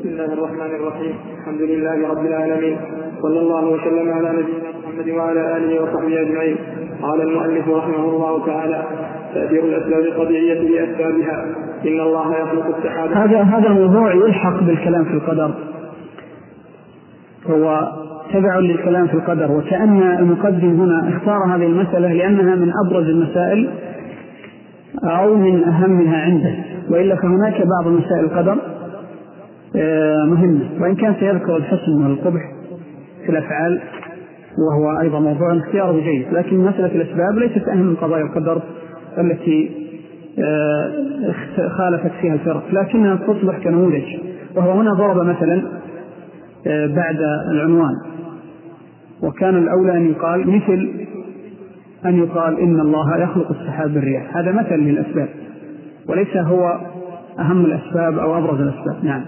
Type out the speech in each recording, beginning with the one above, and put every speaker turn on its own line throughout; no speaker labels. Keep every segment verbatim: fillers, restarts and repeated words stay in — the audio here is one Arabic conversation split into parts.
بسم الله الرحمن الرحيم. الحمد لله رب العالمين، صلى الله وسلم على نبينا محمد وعلى آله وصحبه أجمعين. قال المؤلف رحمه الله تعالى: تأثير الأسباب الطبيعية بأسبابها. إن الله يخلق السحاب.
هذا هذا الموضوع يلحق بالكلام في القدر، هو تبع للكلام في القدر، وكأن المقدم هنا اختار هذه المسألة لأنها من أبرز المسائل أو من أهمها عنده، وإلا فهناك بعض مسائل القدر مهمة، وإن كان سيذكر الحسن والقبح في الأفعال وهو أيضا موضوع اختياره جيد، لكن مسألة الأسباب ليست أهم من قضايا القدر التي خالفت فيها الفرق، لكنها تصبح كنموذج. وهو هنا ضرب مثلا بعد العنوان، وكان الأولى أن يقال مثل أن يقال إن الله يخلق السحاب بالرياح، هذا مثل للأسباب وليس هو أهم الأسباب أو أبرز الأسباب. نعم.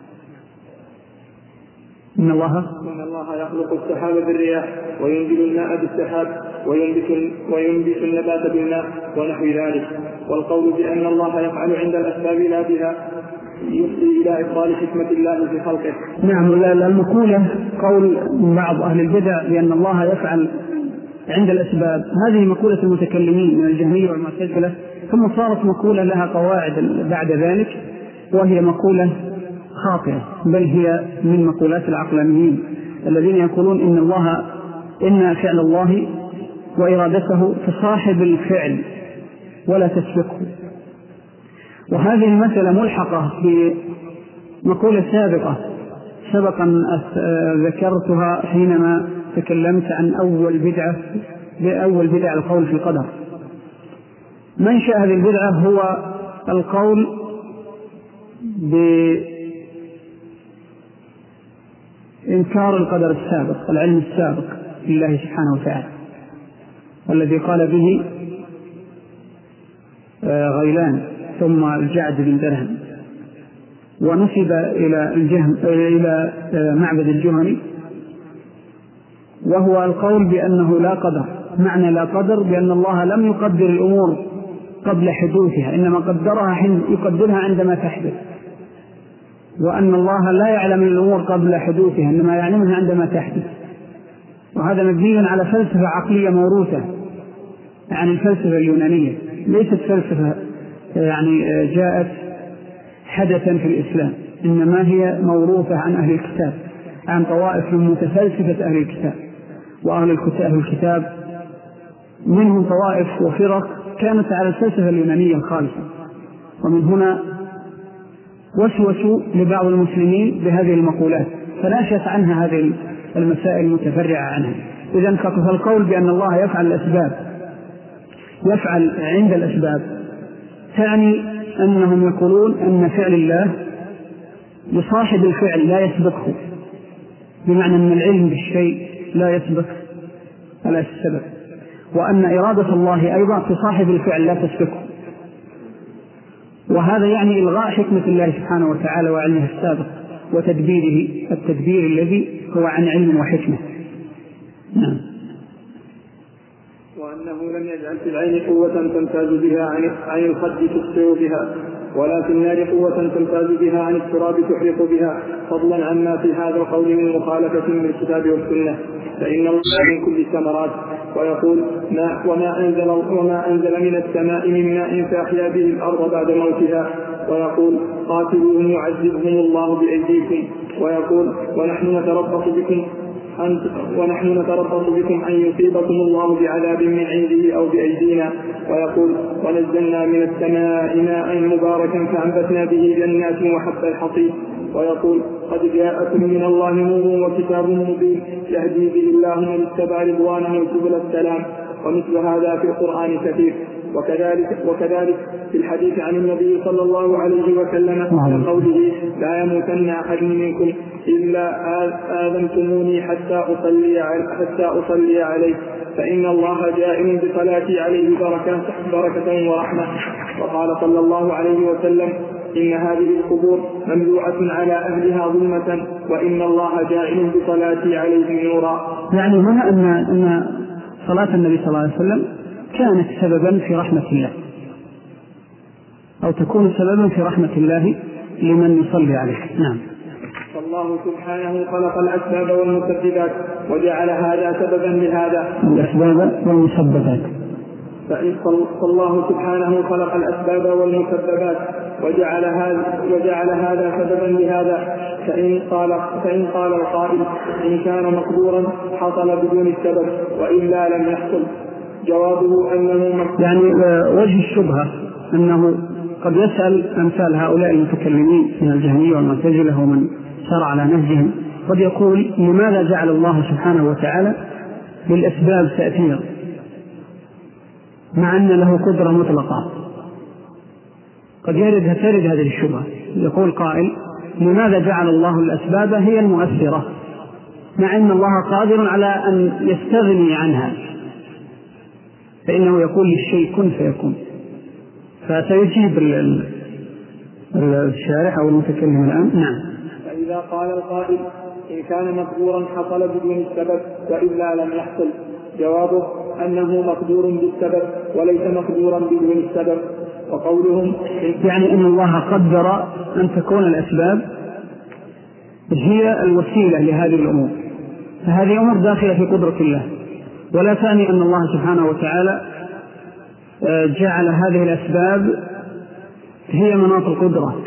إن الله
إن الله يخلق السحاب بالرياح وينزل الماء بالسحاب وينبت, وينبت النبات بالماء ونحو ذلك. والقول بأن الله يفعل عند الأسباب لا بها يفضي إلى إبطال حكمة الله في خلقه.
نعم. المقولة قول بعض أهل البدع بأن الله يفعل عند الأسباب، هذه مقولة المتكلمين من الجهمية والمعتزلة، ثم صارت مقولة لها قواعد بعد ذلك، وهي مقولة خاطئة، بل هي من مقولات العقلانيين الذين يقولون إن الله إن فعل الله وإرادته تصاحب الفعل ولا تسبقه. وهذه المسألة ملحقة بمقولة سابقة سبقا ذكرتها حينما تكلمت عن أول بدعة بأول بدع القول في القدر. منشأ هذه البدعة هو القول بإنكار القدر السابق، العلم السابق لله سبحانه وتعالى، والذي قال به غيلان ثم الجعد بن درهم، ونسب إلى الجهم إلى معبد الجهني، وهو القول بأنه لا قدر. معنى لا قدر بأن الله لم يقدر الأمور قبل حدوثها، إنما قدرها حين يقدرها عندما تحدث، وأن الله لا يعلم الأمور قبل حدوثها إنما يعلمها عندما تحدث. وهذا مبني على فلسفة عقلية موروثة عن الفلسفة اليونانية، ليست فلسفة يعني جاءت حدثا في الإسلام، إنما هي موروثة عن أهل الكتاب، عن طوائف من متفلسفة أهل الكتاب. وأهل الكتاب منهم طوائف وفرق كانت على الفلسفة اليونانية الخالصة، ومن هنا وسوسوا لبعض المسلمين بهذه المقولات فناشت عنها هذه المسائل المتفرعة عنها. إذن فالقول بأن الله يفعل الأسباب يفعل عند الأسباب تعني أنهم يقولون أن فعل الله يصاحب الفعل لا يسبقه، بمعنى أن العلم بالشيء لا يسبق على السبب، وأن إرادة الله أيضا تصاحب الفعل لا تسبقه. وهذا يعني إلغاء حكمة الله سبحانه وتعالى وعلمه السابق وتدبيره، التدبير الذي هو عن علم وحكمة. نعم.
وأنه لم يجعل في العين قوة تمتاز بها عن الخد تبصر بها، ولا في النار قوة تمتاز بها عن التراب تحرق بها، فضلا عما في هذا القول من مخالفة من الكتاب والسنة. فإن الله من كل الثمرات، ويقول ما وما أنزل, وما أنزل من السماء من ماء فأحيا به الأرض بعد موتها، ويقول قاتلوهم يعذبهم الله بأيديكم، ويقول ونحن نتربص بكم أن ونحن نتربص بكم أن يصيبكم الله بعذاب من عنده أو بأيدينا، ويقول ونزلنا من السماء ماء مباركا فأنبتنا به جنات وحب الحصيد، ويقول قد جاءكم من الله نور وكتاب مبين يهدي به الله من اتبع رضوانه سبل السلام. ومثل هذا في القرآن كثير. وكذلك, وكذلك في الحديث عن النبي صلى الله عليه وسلم من قوله لا يموتن أحد منكم إلا آذنتموني حتى أصلي, حتى أصلي عليه، فإن الله جائل بصلاتي عليه بركة, بركة ورحمة. وقال صلى الله عليه وسلم إن هذه القبور مملوءة على أهلها ظلمة، وإن الله جائل بصلاتي عليه نورا.
يعني هنا أن, أن صلاة النبي صلى الله عليه وسلم كانت سببا في رحمة الله، أو تكون سببا في رحمة الله لمن يصلي عليه. نعم.
الله سبحانه خلق الأسباب والمسببات وجعل هذا سببا لهذا.
الأسباب والمسببات.
فالله سبحانه خلق الأسباب والمسببات وجعل هذا وجعل هذا سببا لهذا. فإن قال فإن قال القائل إن كان مقدورا حصل بدون السبب وإلا لم يحصل، جوابه أنه
يعني وجه الشبهة أنه قد يسأل أمثال هؤلاء المتكلمين من الجهمية والمعتزلة ومن سار على نهجهم، قد يقول لماذا جعل الله سبحانه وتعالى للأسباب تأثير مع أن له قدرة مطلقة؟ قد يرد ترد هذه الشبهة. يقول قائل لماذا جعل الله الأسباب هي المؤثرة مع أن الله قادر على أن يستغني عنها، فإنه يقول للشيء كن فيكون. فسيجيب الشارح أو المتكلم الآن. نعم.
فإذا قال القائل إن كان مقدورا حصل بدون السبب وإلا لم يحصل، جوابه أنه مقدور بالسبب وليس مقدورا بدون السبب. وقولهم
يعني أن الله قدر أن تكون الأسباب هي الوسيلة لهذه الأمور، فهذه أمور داخلة في قدرة الله، ولا تعني أن الله سبحانه وتعالى جعل هذه الأسباب هي مناط القدرة،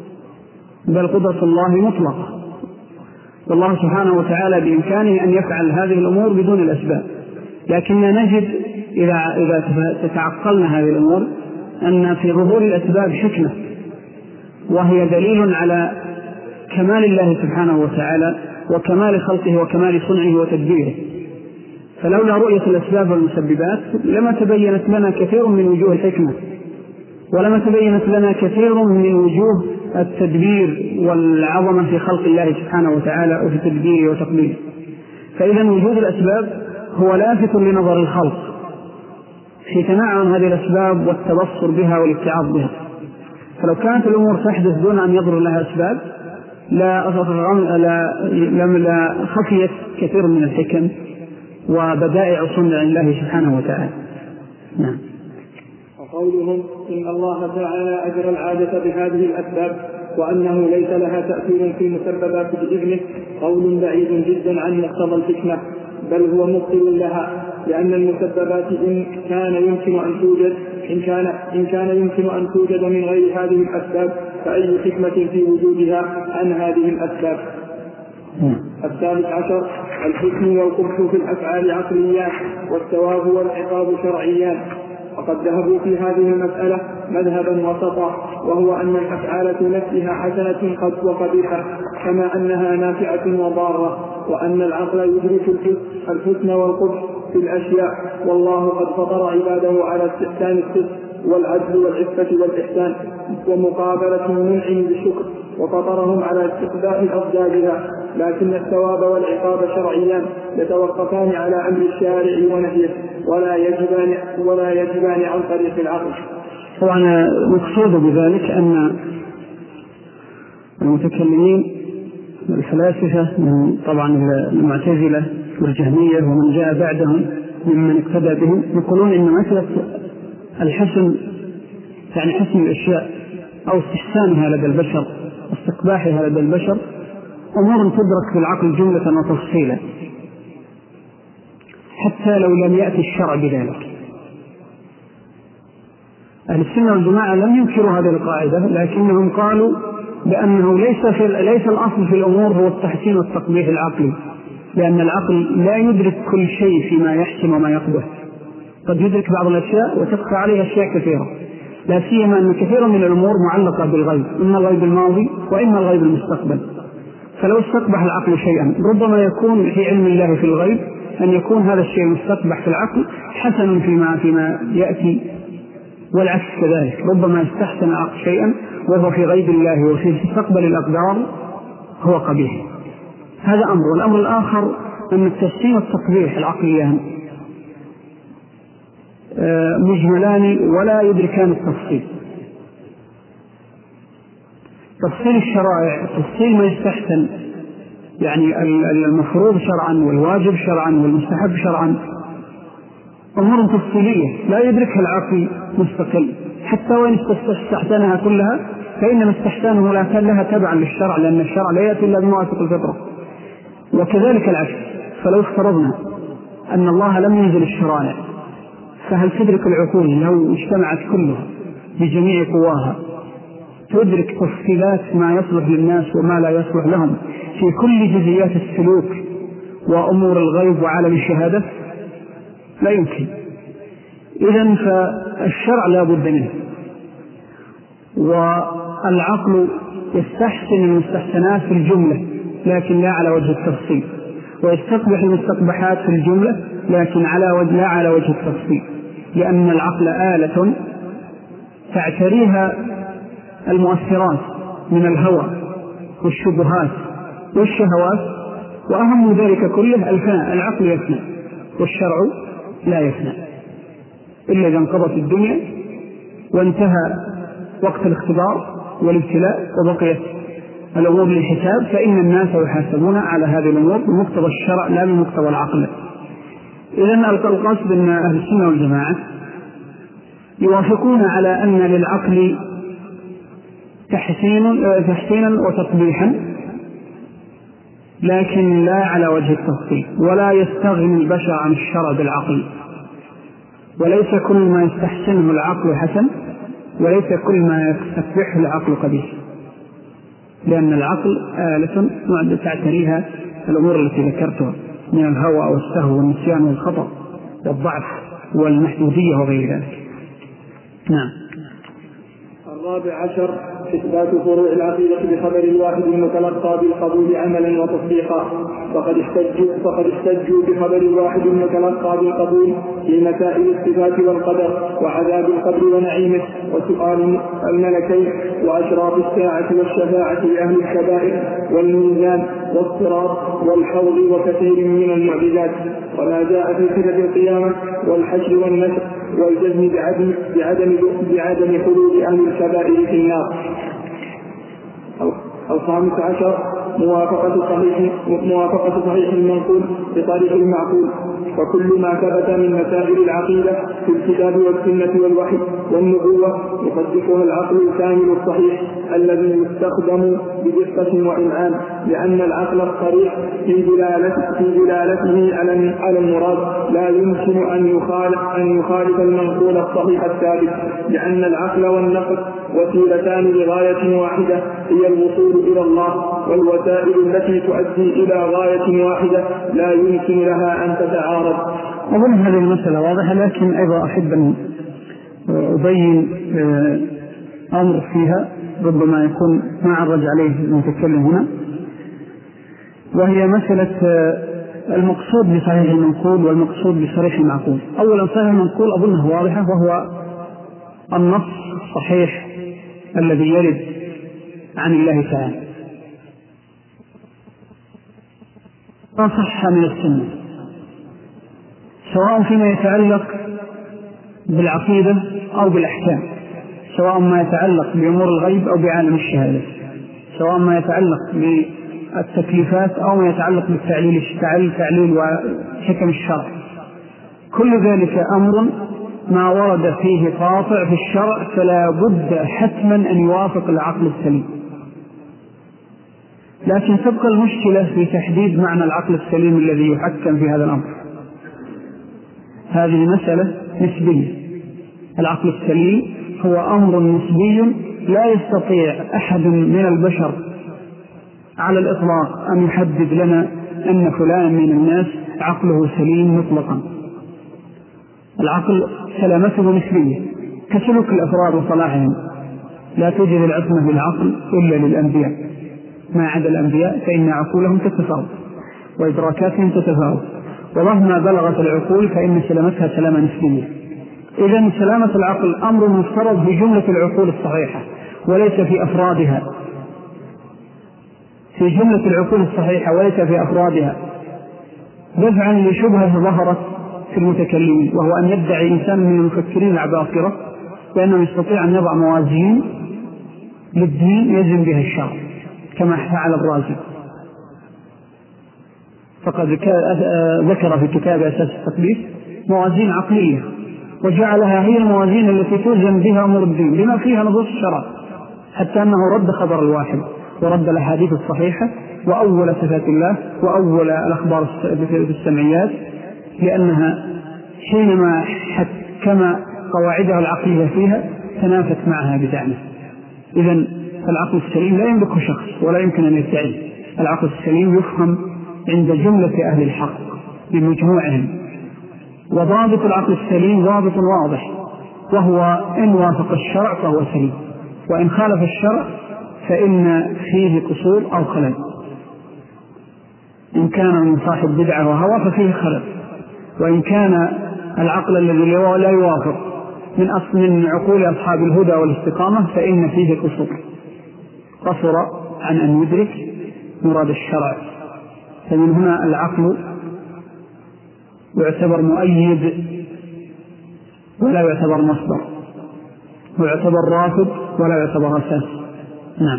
بل قدرة الله مطلقة، والله سبحانه وتعالى بإمكانه أن يفعل هذه الأمور بدون الأسباب. لكننا نجد إذا, إذا تتعقلنا هذه الأمور أن في ظهور الأسباب حكمة، وهي دليل على كمال الله سبحانه وتعالى وكمال خلقه وكمال صنعه وتدبيره. فلولا رؤية الأسباب والمسببات لما تبينت لنا كثير من وجوه الحكمة، ولما تبينت لنا كثير من وجوه التدبير والعظمة في خلق الله سبحانه وتعالى وفي تدبيره وتقديره. فإذا وجود الأسباب هو لافت لنظر الخلق في تناعم هذه الأسباب والتبصر بها والاتعاظ بها. فلو كانت الأمور تحدث دون أن يظهر لها أسباب لا, لا, لا خفيت كثير من الحكم وبدائع صنع الله سبحانه وتعالى. نعم.
وقولهم إن الله تعالى أجرى العادة بهذه الأسباب وأنه ليس لها تأثير في المسببات بإذنه قول بعيد جدا عن مقتضى الحكمة، بل هو مبطل لها، لأن المسببات إن كان يمكن أن توجد إن كان إن كان يمكن أن توجد من غير هذه الأسباب فأي حكمة في وجودها عن هذه الأسباب؟ الثالث عشر الحكم والقبح في الأفعال عقليات والثواب والعقاب شرعيان. وقد ذهبوا في هذه المسألة مذهبا وسطا، وهو أن الأفعال في نفسها حسنة قد وقبيحة كما أنها نافعة وضارة، وأن العقل يدرك الحسن والقبح في الأشياء، والله قد فطر عباده على استحسان الصدق والعدل والعفة والإحسان ومقابلة المنعم بالشكر، وفطرهم على استقباح أضدادها، لكن الثواب والعقاب شرعيان يتوقفان على أمر الشارع ونهيه ولا يجبان, ولا يجبان عن طريق العقل.
طبعا مقصود بذلك أن المتكلمين الفلاسفة من طبعا المعتزلة والجهمية ومن جاء بعدهم ممن اقتدى بهم يقولون إن مسألة الحسن يعني حسن الأشياء أو استحسانها لدى البشر واستقباحها لدى البشر أمور تدرك بالعقل جملة وتفصيلا حتى لو لم يأتي الشرع بذلك. أهل السنة والجماعة لم ينكروا هذه القاعدة، لكنهم قالوا بأنه ليس, في ليس الأصل في الأمور هو التحسين والتقبيح العقلي، لأن العقل لا يدرك كل شيء فيما يحسن وما يقبح، قد يدرك بعض الأشياء وتبقى عليها أشياء كثيرة، لا سيما أن كثيرا من الأمور معلقة بالغيب، إما الغيب الماضي وإما الغيب المستقبل. فلو استقبح العقل شيئا ربما يكون في علم الله في الغيب أن يكون هذا الشيء المستقبح في العقل حسن فيما, فيما يأتي، والعكس كذلك، ربما استحسن العقل شيئا وهو في غيب الله وفي مستقبل الأقدار هو قبيح. هذا أمر. والأمر الآخر أن التحسين والتقبيح العقليان مجملان ولا يدركان التفصيل. تفصيل الشرائع، تفصيل ما يستحسن يعني المفروض شرعا والواجب شرعا والمستحب شرعا أمور تفصيلية لا يدركها العقل مستقل، حتى وإن استحسنها كلها فإن ما استحسانه لا كان لها تبعا للشرع، لأن الشرع لا يأتي إلا بموافق الفطرة. وكذلك العكس، فلو افترضنا أن الله لم ينزل الشرائع، فهل تدرك العقول لو اجتمعت كلها بجميع قواها تدرك تفصيلات ما يصلح للناس وما لا يصلح لهم في كل جزئيات السلوك وأمور الغيب وعالم الشهادة؟ لا يمكن. إذن فالشرع لا بد منه، والعقل يستحسن المستحسنات في الجملة لكن لا على وجه التفصيل، ويستقبح المستقبحات في الجملة لكن على وجه لا على وجه التفصيل، لأن العقل آلة تعتريها المؤثرات من الهوى والشبهات والشهوات، وأهم ذلك كله الفناء. العقل يفنى والشرع لا يفنى إلا إذا انقضت الدنيا وانتهى وقت الاختبار والابتلاء وبقيت الأمور للحساب، فإن الناس يحاسبون على هذه الأمور بمقتضى الشرع لا بمقتضى العقل. إذن القصد أن أهل السنة والجماعة يوافقون على أن للعقل تحسين تحسينا وتقبيحا، لكن لا على وجه التفصيل، ولا يستغني البشر عن الشرع بالعقل، وليس كل ما يستحسنه العقل حسن، وليس كل ما يستقبحه العقل قبيح، لأن العقل آلة تعتريها الأمور التي ذكرتها من الهوى والسهو والنسيان والخطأ والضعف والمحدودية وغير ذلك. نعم.
الرابع عشر إثبات فروع العقيدة بخبر الواحد المتلقى بالقبول عملا وتصديقا. فقد احتجوا فقد احتجوا بخبر الواحد المتلقى بالقبول في مسائل الصفات والقدر وعذاب القبر ونعيمه وسؤال الملكين وأشراط الساعة والشفاعة لأهل الكبائر والميزان والصراط والحوض وكثير من المعجزات، وما جاء في صفة القيامة والحشر والنشر والجزم بعدم بعدم بعدم خلود أهل الكبائر في النار. الخامس عشر موافقة صحيح موافقة صحيح المنقول بطريق المعقول، وكل ما ثبت من مسائل العقيدة في الكتاب والسنة والوحي والنبوة يصدقها العقل الكامل الصحيح الذي يستخدم بدقة وإمعان، لأن العقل الصريح في دلالته في دلالته على على المراد لا يمكن أن يخالف أن يخالف المنقول الصحيح الثابت، لأن العقل والنقل وسيلتان لغاية واحدة هي الوصول إلى الله، والوسائل التي تؤدي إلى غاية واحدة لا يمكن لها أن تتعارض.
أظن هذه المسألة واضحة، لكن أيضا أحب أن أبين أمر فيها ربما يكون ما عرج عليه المتكلم هنا، وهي مسألة المقصود بصحيح المنقول والمقصود بصريح المعقول. أولا صحيح المنقول أظنه واضحة، وهو النص الصحيح الذي يرد عن الله تعالى ما صح من السنة، سواء فيما يتعلق بالعقيدة أو بالأحكام، سواء ما يتعلق بأمور الغيب أو بعالم الشهادة، سواء ما يتعلق بالتكليفات أو ما يتعلق بالتعليل التعليل وحكم الشرع. كل ذلك أمر ما ورد فيه قاطع في الشرع فلا بد حتما أن يوافق العقل السليم. لكن تبقى المشكلة في تحديد معنى العقل السليم الذي يحكم في هذا الأمر. هذه مسألة نسبية. العقل السليم هو أمر نسبي لا يستطيع أحد من البشر على الإطلاق أن يحدد لنا أن فلان من الناس عقله سليم مطلقا. العقل سلامته نسبية كسلوك الأفراد وصلاحهم. لا توجد العصمة بالعقل إلا للأنبياء، ما عدا الأنبياء فإن عقولهم تتفاوت وإدراكاتهم تتفاوت، ومهما بلغت العقول فإن سلامتها سلامة نسبية. إذن سلامة العقل أمر مفترض في جملة العقول الصحيحة وليس في أفرادها، في جملة العقول الصحيحة وليس في أفرادها، دفعا لشبهة ظهرت في المتكلمين، وهو أن يدعي إنسان من المفكرين العباقرة بأنه يستطيع أن يضع موازين للدين يزن بها الشرع كما فعل الرازي. فقد ذكر في كتاب أساس التقديس موازين عقلية وجعلها هي الموازين التي توزن بها أمور الدين بما فيها نصوص الشرع. حتى أنه رد خبر الواحد ورد الأحاديث الصحيحة وأول صفات الله وأول الأخبار السمعيات، لأنها حينما حكم قواعدها العقلية فيها تنافت معها بزعمه. إذن العقل السليم لا يملكه شخص ولا يمكن أن يدعي. العقل السليم يفهم عند جملة أهل الحق بمجموعهم، وضابط العقل السليم ضابط واضح، وهو إن وافق الشرع فهو سليم، وإن خالف الشرع فإن فيه قصور أو خلل. إن كان من صاحب بدعة وهوى ففيه خلل، وإن كان العقل الذي لا يوافق من أصل من عقول أصحاب الهدى والاستقامة فإن فيه قصور، قصر عن أن يدرك مراد الشرع. فمن هنا العقل يعتبر مؤيد ولا يعتبر مصدر، ويعتبر رافض ولا يعتبر أساس. نعم.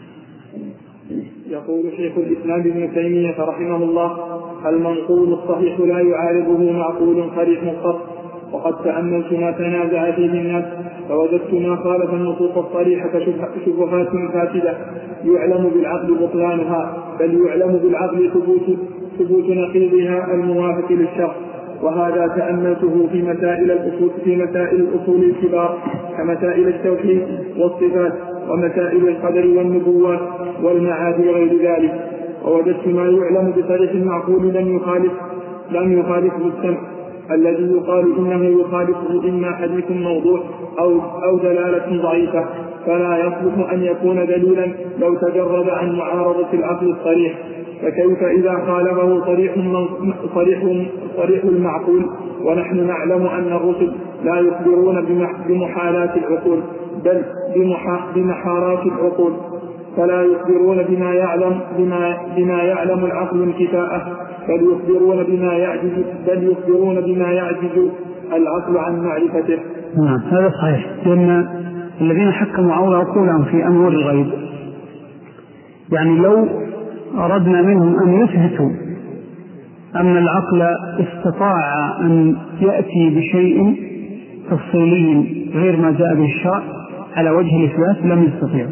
يقول شيخ الإسلام ابن تيمية رحمه الله: المنقول الصحيح لا يعارضه معقول صريح مختص. وقد تأملت ما تنازع فيه الناس فوجدت ما خالف النصوص الصريحة شبهات فاسدة يعلم بالعقل بطلانها، بل يعلم بالعقل ثبوت ثبوت نقيضها الموافق للشرع. وهذا تأملته في مسائل الأصول في مسائل الأصول الكبار كمسائل التوحيد والصفات ومسائل القدر والنبوات والمعاد وغير ذلك، ووجدت ما يعلم بصريح المعقول لم يخالف لم يخالفه السمع، الذي يقال إنه يخالفه إما حديث موضوع أو, أو دلالة ضعيفة، فلا يصلح أن يكون دليلا لو تجرد عن معارضة العقل الصريح. فكيف إذا خالفه صريح, صريح, صريح المعقول، ونحن نعلم أن الرسل لا يخبرون بمحالات العقول بل بمحارات العقول، فلا يخبرون بما يعلم, بما, بما يعلم العقل انكفاءه، بل يخبرون بما يعجز بل يخبرون بما يعجز العقل عن معرفته.
نعم، هذا صحيح، لأن الذين حكموا عقولهم في أمور الغيب، يعني لو أردنا منهم أن يثبتوا أن العقل استطاع أن يأتي بشيء تفصيلي غير ما جاء به الشرع على وجه الإثبات لم يستطيعوا.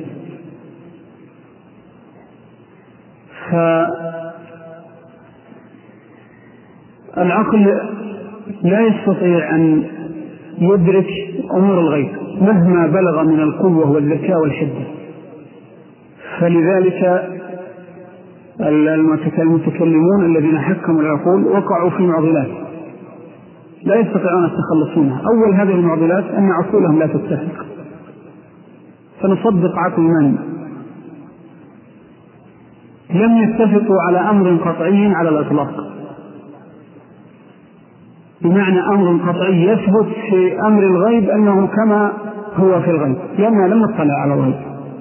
فالعقل لا يستطيع أن يدرك أمور الغيب مهما بلغ من القوة والذكاء والحدة. فلذلك المتكلمون الذين حكموا العقول وقعوا في معضلات لا يستطيعون التخلص منها. أول هذه المعضلات أن عقولهم لا تتفق، فنصدق عقل من لم يتفقوا على أمر قطعي على الإطلاق، بمعنى أمر قطعي يثبت في أمر الغيب أنه كما هو في الغيب، لأننا لم نطلع على الغيب.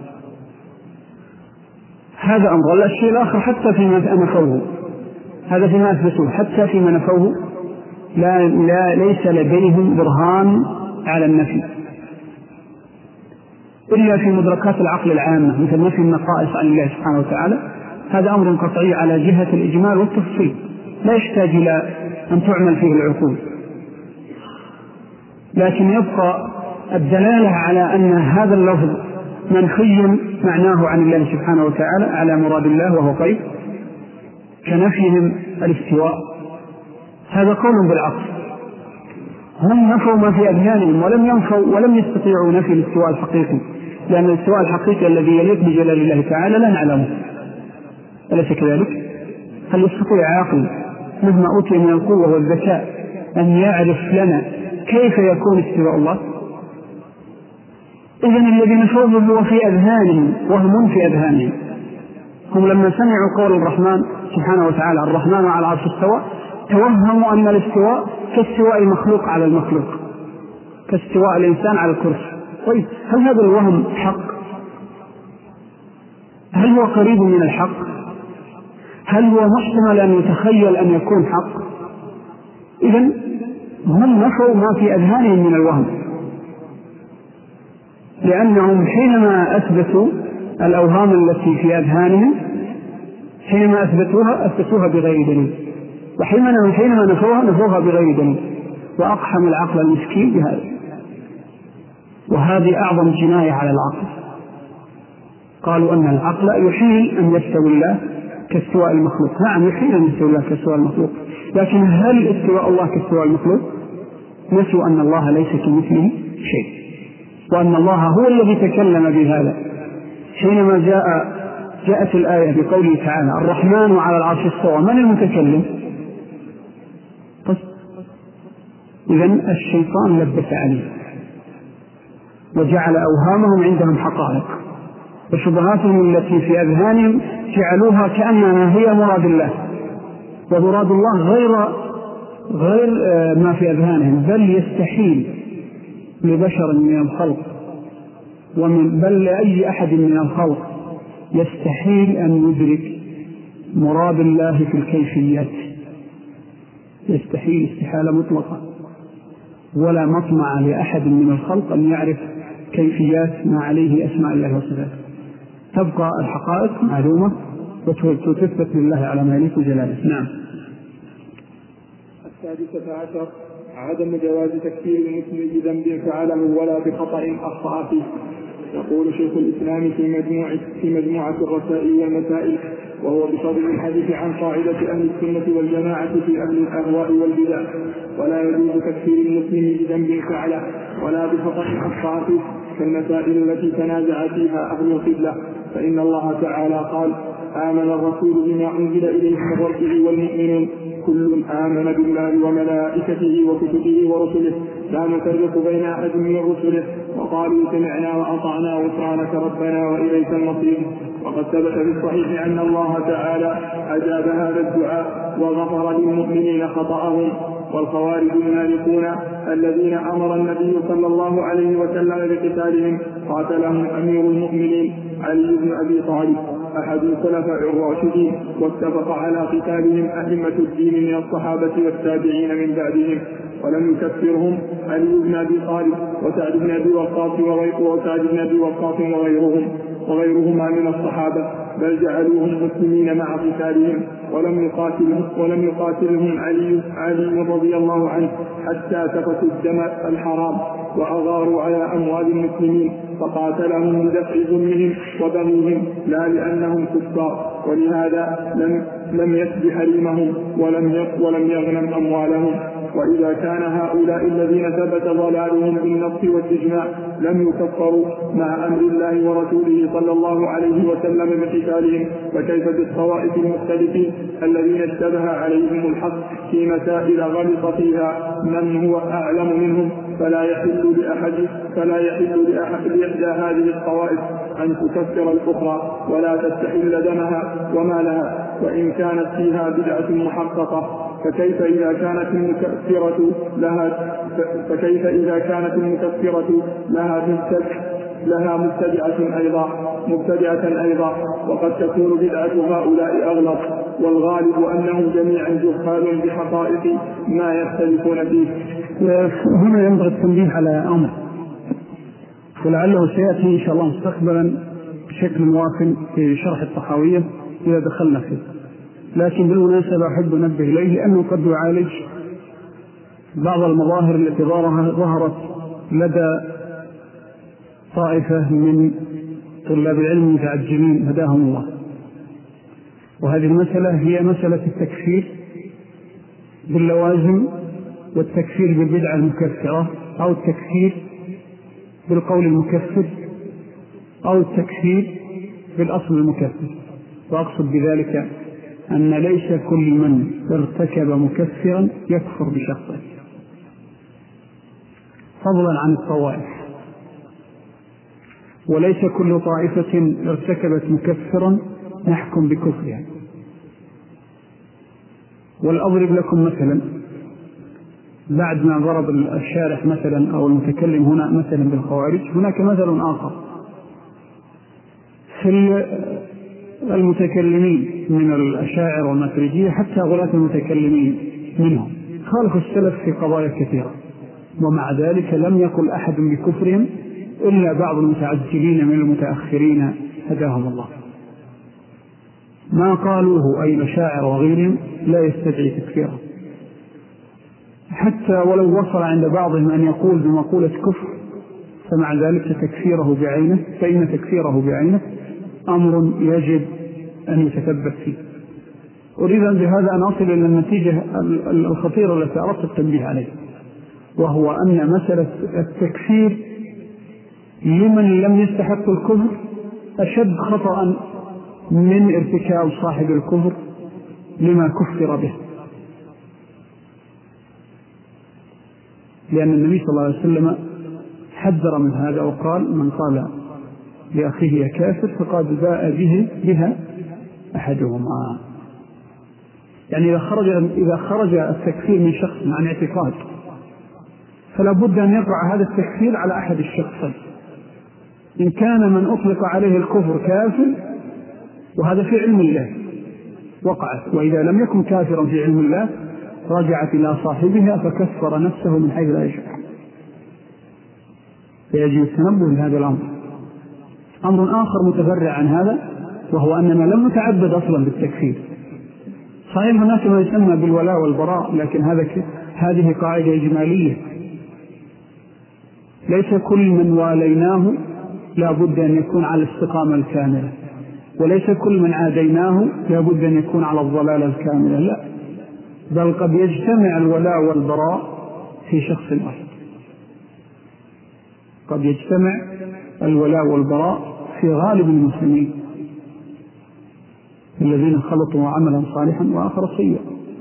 هذا أمر. الشيء الآخر حتى فيما نفوه، هذا فيما أثبتوه، حتى فيما نفوه لا, لا ليس لديهم برهان على النفي إلا في مدركات العقل العامة مثل نفي النقائص عن الله سبحانه وتعالى. هذا أمر قطعي على جهة الإجمال والتفصيل لا يحتاج إلى أن تعمل فيه العقول، لكن يبقى الدلالة على أن هذا اللفظ منخي معناه عن الله سبحانه وتعالى على مراد الله وهو غيب، كنفيهم الاستواء. هذا قول بالعقل، هم نفوا ما في أذهانهم ولم ينفوا ولم يستطيعوا نفي الاستواء الحقيقي، لأن الاستواء الحقيقي الذي يليق بجلال الله تعالى لا نعلمه، أليس كذلك؟ هل يستطيع عاقل مهما أوتي من القوة والذكاء أن يعرف لنا كيف يكون استواء الله؟ إذن الذي نفوه هو في أذهانهم وهم في أذهانهم. هم لما سمعوا قول الرحمن سبحانه وتعالى الرحمن على العرش استوى توهموا أن الاستواء كاستواء المخلوق على المخلوق، كاستواء الإنسان على الكرسي. طيب هل هذا الوهم حق؟ هل هو قريب من الحق؟ هل هو محتمل أن يتخيل أن يكون حق؟ إذن هم نفوا ما في أذهانهم من الوهم، لأنهم حينما أثبتوا الأوهام التي في أذهانهم حينما أثبتوها أثبتوها بغير دليل، وحينما حينما نفوها نفوها بغير دليل، وأقحم العقل المسكين بهذا. وهذه أعظم جناية على العقل، قالوا أن العقل يحيل أن يستوي الله كاستواء المخلوق. نعم يحيل أن يستوي الله كاستواء المخلوق، لكن هل استواء الله كاستواء المخلوق؟ نسوا أن الله ليس كمثله شيء، وأن الله هو الذي تكلم بهذا حينما جاء جاءت الآية بقوله تعالى الرحمن على العرش استوى. من المتكلم؟ طيب إذن الشيطان لبس عليه وجعل أوهامهم عندهم حقائق، وشبهاتهم التي في أذهانهم جعلوها كأنها هي مراد الله، ومراد الله غير غير ما في أذهانهم، بل يستحيل لبشر من الخلق ومن بل لأي أحد من الخلق يستحيل أن يدرك مراد الله في الكيفيات، يستحيل استحالة مطلقة، ولا مطمع لأحد من الخلق أن يعرف كيفيات ما عليه أسماء الله وصفاته. تبقى الحقائق معلومة وتثبت لله على ما يليق جلاله. نعم.
السادسة عشر عدم جواز تكفير المسلم بذنب فعله ولا بخطأ أخطأ فيه. يقول شيخ الإسلام في مجموعة في مجموعة الرسائل والمسائل، وهو بفضل الحديث عن قاعدة أهل السنة والجماعة في أهل الأهواء والبدع: ولا يجوز تكفير المسلم بذنب فعله ولا بخطأ أخطأ فيه، كالمسائل التي تنازع فيها أهل القبلة، فإن الله تعالى قال: آمن الرسول بما أنزل إليه من ربه والمؤمنون كل آمن بالله وملائكته وكتبه ورسله لا نفرق بين أحد من رسله وقالوا سمعنا وأطعنا غفرانك ربنا وإليك المصير. وقد ثبت في الصحيح أن الله تعالى أجاب هذا الدعاء وغفر للمؤمنين خطأهم. والخوارج المنافقون الذين أمر النبي صلى الله عليه وسلم بقتالهم قاتلهم أمير المؤمنين علي بن أبي طالب أحد الخلفاء الراشدين، واتفق على قتالهم أئمة الدين من الصحابة والتابعين من بعدهم، ولم يكفرهم علي بن أبي طالب وسعد بن أبي وقاص وسعد بن أبي وقاص وغيرهم وغيرهما من الصحابة، بل جعلوهم مسلمين مع قتالهم، ولم يقاتلهم ولم يقاتلهم علي علي رضي الله عنه حتى سفكوا الدم الحرام وأغاروا على أموال المسلمين، فقاتلهم لدفع ظلمهم وبغيهم لا لأنهم كفار، ولهذا لم لم يسب حريمهم ولم ولم يغنم أموالهم. وإذا كان هؤلاء الذين ثبت ضلالهم بالنص والإجماع لم يكفروا مع أمر الله ورسوله صلى الله عليه وسلم بقتالهم، فكيف بالطوائف المختلفين الذين اشتبه عليهم الحق في مسائل غلط فيها من هو أعلم منهم؟ فلا يحل لأحد فلا يحل لأحد لإحدى هذه الطوائف أن تكفر الأخرى ولا تستحل دمها ومالها وإن كانت فيها بدعة محققة. فكيف إذا كانت المكفرة لها فكيف إذا كانت المكفرة لها مبتدع لها مبتدعة أيضا مبتدعة أيضا وقد تكون بدعة هؤلاء أغلط، والغالب أنهم جميعا جهال بحقائق ما يختلفون فيه.
هنا ينبغي التنبيه على أمر، ولعله سيأتي إن شاء الله مستقبلا بشكل موافق في شرح الطحاوية إذا دخلنا فيه، لكن بالمناسبة أحب أنبه إليه لأنه قد يعالج بعض المظاهر التي ظهرت لدى طائفة من طلاب العلم المتعجلين هداهم الله. وهذه المسألة هي مسألة التكفير باللوازم والتكفير بالبدعة المكفرة، أو التكفير بالقول المكفر، أو التكفير بالأصل المكفر. وأقصد بذلك أن ليس كل من ارتكب مكفرا يكفر بشخصه، فضلا عن الطوائف، وليس كل طائفة ارتكبت مكفرا نحكم بكفرها. والأضرب لكم مثلا بعد ما ضرب الشارح مثلا أو المتكلم هنا مثلا بالخوارج، هناك مثل آخر في المتكلمين من الأشاعرة والماتريدية حتى غلاة المتكلمين منهم خالفوا السلف في قضايا كثيرة، ومع ذلك لم يقل أحد بكفرهم إلا بعض المتعجلين من المتأخرين هداهم الله. ما قالوه أي مشاعر وغيرهم لا يستدعي تكفيره، حتى ولو وصل عند بعضهم أن يقول بمقولة كفر، فمع ذلك تكفيره بعينه فإن تكفيره بعينه أمر يجب أن يتثبت فيه. أريد بهذا أن أصل إلى النتيجة الخطيرة التي أردت التنبيه عليها، وهو أن مسألة التكفير لمن لم يستحق الكفر أشد خطأ من ارتكاب صاحب الكفر لما كفر به، لأن النبي صلى الله عليه وسلم حذر من هذا وقال: من قال لأخيه يا كافر فقد باء به بها أحدهما. يعني إذا خرج, إذا خرج التكفير من شخص عن اعتقاد فلا بد أن يقع هذا التكفير على أحد الشخصين، إن كان من أطلق عليه الكفر كافر وهذا في علم الله وقعت، وإذا لم يكن كافرا في علم الله رجعت إلى صاحبها فكفر نفسه من حيث لا يشعر. فيجب التنبه لهذا الأمر. أمر آخر متفرع عن هذا وهو أننا لم نتعبد أصلا بالتكفير. صحيح هناك ما يسمى بالولاء والبراء، لكن هذا هذه قاعدة إجمالية، ليس كل من واليناه لا بد أن يكون على الاستقامة الكاملة، وليس كل من عاديناه لا بد أن يكون على الضلالة الكاملة، لا، بل قد يجتمع الولاء والبراء في شخص واحد، قد يجتمع الولاء والبراء في غالب المسلمين الذين خلطوا عملا صالحا وآخر سيئا.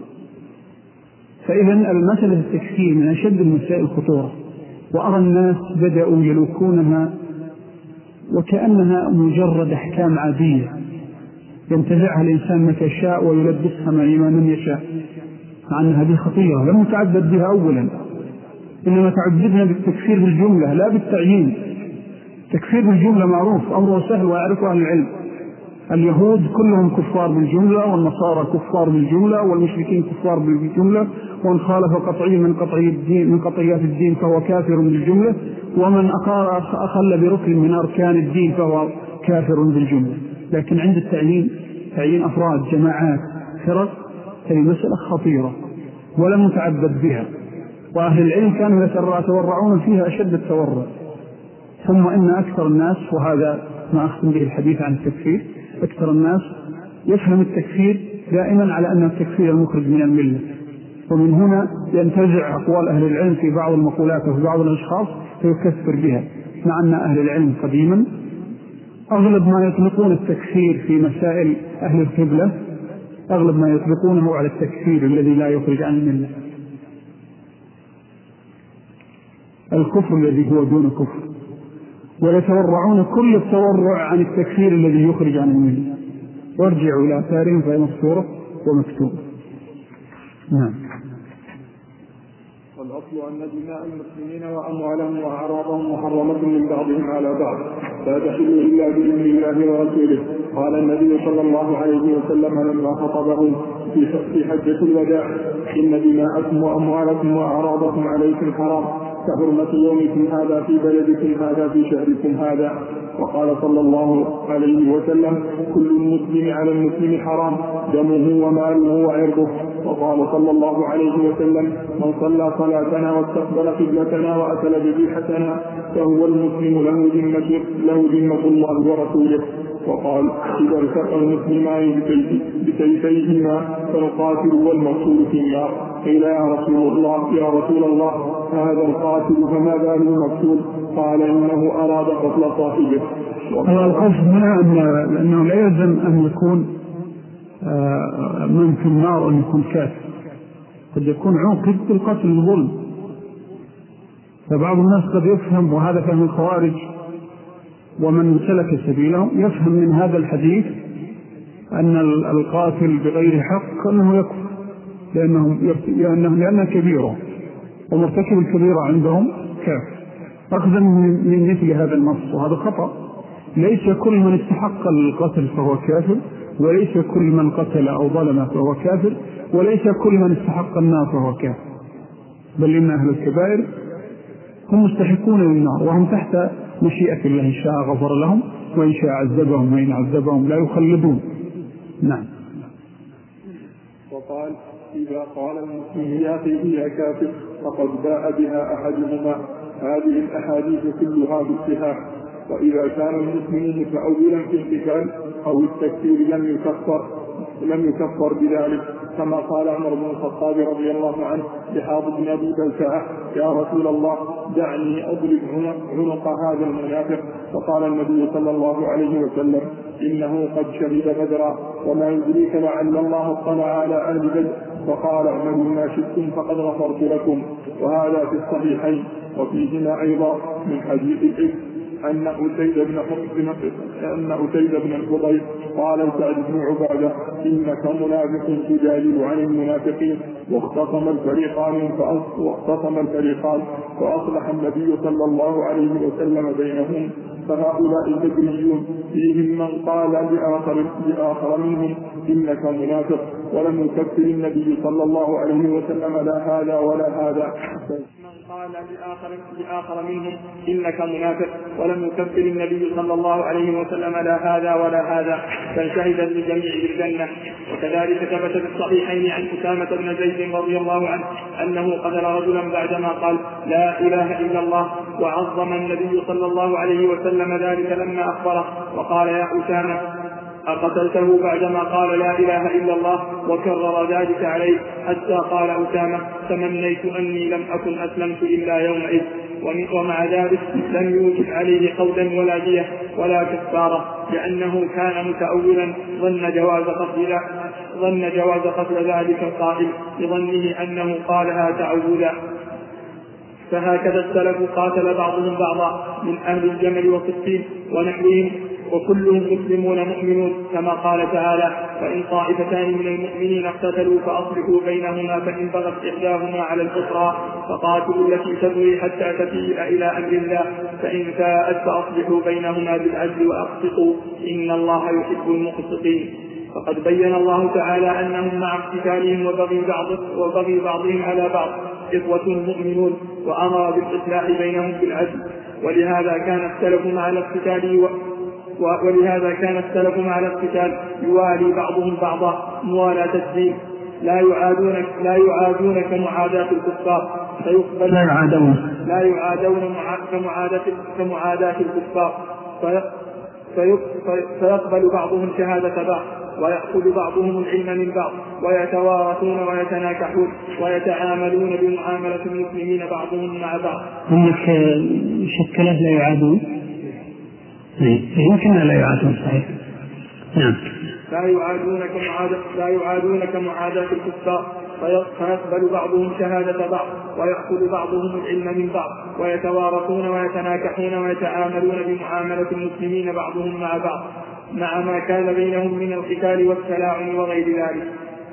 فإذا المسألة التكفير من أشد المسائل خطورة، وأرى الناس بدأوا يلوكونها وكأنها مجرد أحكام عادية ينتزعها الإنسان متى شاء ويلبسها مع من يشاء، مع أن هذه خطيرة لم نتعبد بها أولا، إنما تعبدنا بالتكفير بالجملة لا بالتعيين. تكفير بالجملة معروف أمره سهل ويعرفه أهل العلم، اليهود كلهم كفار بالجملة، والنصارى كفار بالجملة، والمشركين كفار بالجملة، ومن خالف قطعي من قطعي الدين من قطعيات الدين فهو كافر بالجملة، ومن أخل بركن من أركان الدين فهو كافر بالجملة. لكن عند التعيين تعيين أفراد جماعات فرق هذه مسألة خطيرة ولم نتعبد بها، وأهل العلم كانوا يتورعون فيها أشد التورع. ثم إن أكثر الناس، وهذا ما أختم به الحديث عن التكفير، أكثر الناس يفهم التكفير دائما على أن التكفير المخرج من الملة، ومن هنا ينتزع أقوال أهل العلم في بعض المقولات وفي بعض الأشخاص فيكفر بها، مع أن أهل العلم قديما أغلب ما يطلقون التكفير في مسائل أهل القبلة أغلب ما يطلقونه على التكفير الذي لا يخرج عن الملة، الكفر الذي هو دون كفر، ويتورعون كل التورع عن التكفير الذي يخرج عن الملة. وارجعوا إلى آثارهم فهي مذكورة ومكتوبة. نعم.
والأصل أن دماء المسلمين وأموالهم وأعراضهم محرمة من بعضهم على بعض لا تحل إلا بإذن الله ورسوله. قال النبي صلى الله عليه وسلم لما خطبهم في حجة الوداع: إن دماءكم وأموالكم وأعراضكم عليكم حرام كحرمة يومكم هذا في بلدكم هذا في شهركم هذا. وقال صلى الله عليه وسلم: كل المسلم على المسلم حرام دمه وماله وعرضه. وقال صلى الله عليه وسلم: من صلى صلاتنا واستقبل قبلتنا وأكل ذبيحتنا فهو المسلم له ذمة له ذمة الله ورسوله. وقال: إذا التقى المسلمان بسيفيهما فالقاتل والمقتول في النار. قيل: يا رسول الله يا رسول الله هذا القاتل فما بال المقتول؟ قال: إنه أراد قتل صاحبه.
هذا القصد هنا أنه لا يلزم أن يكون من في النار أن يكون كافر، قد يكون عوقب بالقتل الظلم. فبعض الناس قد يفهم، وهذا فهم الخوارج ومن سلك سبيلهم، يفهم من هذا الحديث أن القاتل بغير حق أنه يكفر لأنه لأنه لأنه كبيرة، ومرتكب الكبيرة عندهم كافر، أخذا من مثل هذا النص، وهذا خطأ. ليس كل من استحق القتل فهو كافر، وليس كل من قتل أو ظلم فهو كافر، وليس كل من استحق النار فهو كافر، بل إن أهل الكبائر هم مستحقون للنار، وهم تحت مشيئة الله، إن شاء غفر لهم وإن شاء عذبهم، وإن عذبهم لا يخلدون. نعم.
وقال: إذا قال المسلم يا أخي يا كافر فقد باء بها أحدهما. هذه الأحاديث كلها بالصحاح،
وإذا كان المسلم متأولا في القتال أو التكفير لم يكفر لم يكفر بذلك، كما قال عمر بن الخطاب رضي الله عنه لحاطب بن أبي بلتعة: يا رسول الله دعني أضرب عنق هذا المنافق. فقال النبي صلى الله عليه وسلم: إنه قد شهد بدرا، وما يدريك لعل الله اطلع على أهل بدر فقال اعملوا ما شئتم فقد غفرت لكم. وهذا في الصحيحين. وفيهما أيضا من حديث الإبن أن أسيد بن أن أسيد بن الفضيل قال لسعد بن عبادة: إنك منافق تجادل عن المنافقين. واختصم الفريقان واختصم الفريقان فأصلح النبي صلى الله عليه وسلم بينهم. فهؤلاء البدريون فيهم من قال لآخر, لآخر منهم: إنك منافق، ولم يكفر النبي صلى الله عليه وسلم لا هذا ولا هذا.
من قال لآخر, لآخر منهم: إنك منافق، ولم يكفر النبي صلى الله عليه وسلم لا هذا ولا هذا، بل شهد للجميع بالجنة. وكذلك ثبت في الصحيحين عن أسامة بن زيد رضي الله عنه أنه قتل رجلا بعدما قال: لا إله إلا الله، وعظم النبي صلى الله عليه وسلم ذلك لما أخبره وقال: يا أسامة أقتلته بعدما قال لا إله إلا الله؟ وكرر ذلك عليه حتى قال أسامة: تمنيت أني لم أكن أسلمت إلا يومئذ. ومع ذلك لم يوجد عليه قولا ولا دية ولا كفارة، لأنه كان متأولا ظن جواز قتل ظن جواز قتل ذلك القائل لظنه أنه قالها تعوذا. فهكذا السلف قاتل بعضهم بعضا من أهل الجمل والصفين ونحوهم، وكلهم مسلمون مؤمنون، كما قال تعالى: فإن طائفتان من المؤمنين اقتتلوا فأصلحوا بينهما، فإن بغت إحداهما على الأخرى فقاتلوا التي تبغي حتى تفيء إلى أمر الله، فإن فاءت فأصلحوا بينهما بالعدل وأقسطوا إن الله يحب المقسطين. فقد بين الله تعالى أنهم مع اقتتالهم وبغي, بعض وبغي بعضهم على بعض إخوة مؤمنون، وأمر بالإصلاح بينهم بالعدل. ولهذا كان السلف مع الاقتتال و... ولهذا كان السلف مع الاقتتال يوالي بعضهم بعضا موالاة الدين، لا يعادون لا يعادون كمعاداة الكفار، فيقبل
لا يعادون
لا يعادون كمعاداة كمعاداة الكفار فيقبل بعضهم شهادة بعض، ويأخذ بعضهم العلم من بعض، ويتوارثون ويتناكحون ويتعاملون بمعاملة المسلمين بعضهم مع بعض.
هناك شكله لا يعادون، يمكن لا يعادون، صحيح. نعم.
لا يعادون كمعادة لا يعادون كمعاداة الكفار، فيقبل بعضهم شهادة بعض، ويأخذ بعضهم العلم من بعض، ويتوارثون ويتناكحون ويتعاملون بمعاملة المسلمين بعضهم مع بعض، مع ما كان بينهم من القتال والتلاعن وغير ذلك.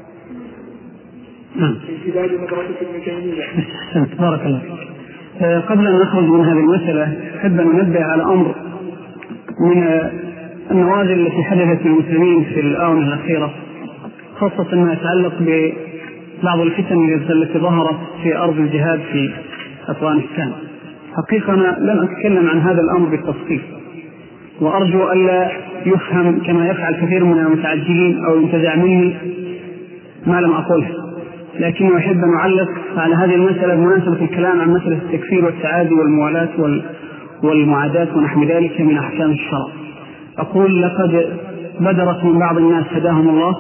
في كتاب مدرسة ابن تيمية.
بارك الله. قبل أن نخرج من هذه المسألة أحب أن ننبه على أمر من النوازل التي حدثت للمسلمين في الآونة الأخيرة، خاصة ما يتعلق ببعض الفتن التي ظهرت في أرض الجهاد في أفغانستان. حقيقة أنا لم أتكلم عن هذا الأمر بالتفصيل، وأرجو ألا يفهم كما يفعل كثير من المتعجلين أو ينتزع مني ما لم أقوله، لكن أحب أن أعلق على هذه المسألة بمناسبة الكلام عن مسألة التكفير والتعادي والموالاة والمعاداة ونحو ذلك من أحكام الشرع. أقول: لقد بدرت من بعض الناس هداهم الله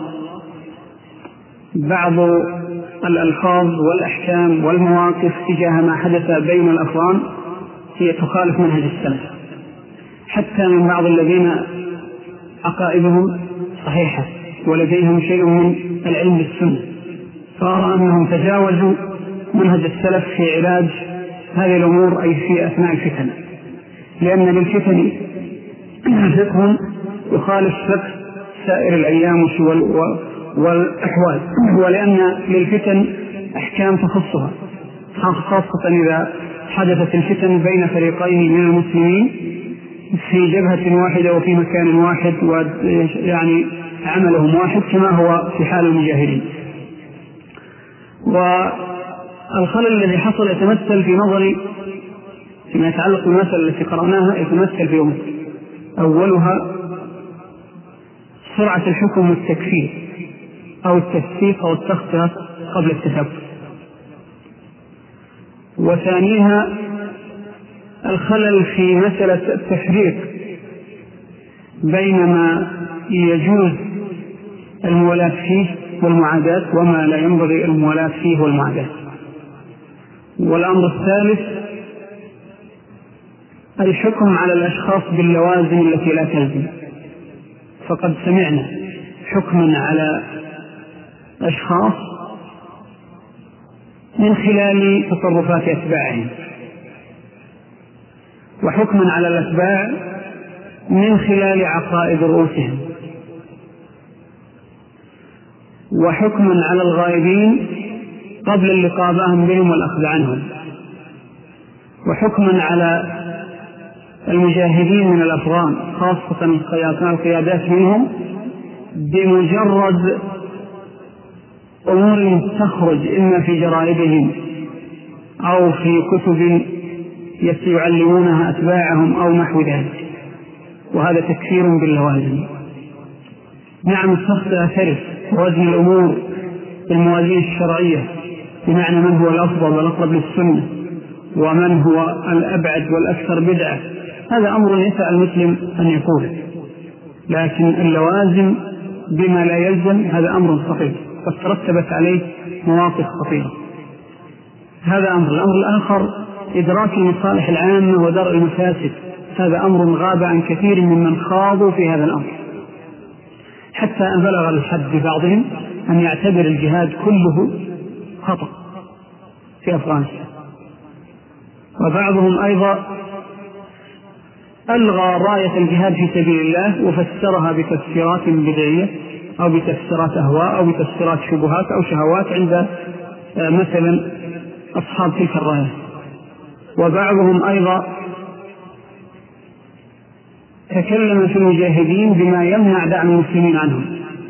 بعض الألفاظ والأحكام والمواقف تجاه ما حدث بين الأفغان هي تخالف منهج السلف، حتى من بعض الذين عقائدهم صحيحة ولديهم شيء من العلم بالسنة، فأرى أنهم تجاوزوا منهج السلف في علاج هذه الأمور، أي في أثناء الفتن، لأن للفتن فقه يخالف فقه سائر الأيام والأحوال، ولأن للفتن أحكام تخصها، خاصة إذا حدثت الفتن بين فريقين من المسلمين في جبهة واحدة وفي مكان واحد، ويعني عملهم واحد كما هو في حال المجاهدين. والخلل الذي حصل يتمثل في نظري فيما يتعلق بالمسألة التي قرأناها يتمثل في أمور: أولها سرعة الحكم والتكفير أو التفسيق أو التخطئة قبل التثبت، وثانيها الخلل في مسألة التفريق بين ما يجوز الموالاة فيه والمعاداة وما لا ينبغي الموالاة فيه والمعاداة. والأمر الثالث الحكم على الأشخاص باللوازم التي لا تلزم، فقد سمعنا حكما على أشخاص من خلال تصرفات أتباعهم، وحكما على الأتباع من خلال عقائد رؤوسهم، وحكما على الغائبين قبل اللقاء بهم والأخذ عنهم، وحكما على المجاهدين من الأفغان خاصة القيادات منهم بمجرد أمور تخرج إما في جرائدهم أو في كتب يعلمونها أتباعهم أو نحو ذلك، وهذا تكفير باللوازم. نعم الشخص يعترف وزن الأمور بالموازين الشرعية بمعنى من هو الأفضل والأقرب للسنة ومن هو الأبعد والأكثر بدعة، هذا أمر يسعى المسلم أن يقوله، لكن اللوازم بما لا يلزم هذا أمر خطير قد ترتبت عليه مواقف خطيرة. هذا أمر. الأمر الآخر إدراك المصالح العامة ودرء المفاسد، هذا أمر غاب عن كثير ممن خاضوا في هذا الأمر، حتى أن بلغ الحد ببعضهم أن يعتبر الجهاد كله خطأ في أفغانستان، وبعضهم أيضا ألغى راية الجهاد في سبيل الله وفسرها بتفسيرات بدعية أو بتفسيرات أهواء أو بتفسيرات شبهات أو شهوات عند مثلا أصحاب تلك الراية. وبعضهم أيضا تكلم في المجاهدين بما يمنع دعم المسلمين عنهم،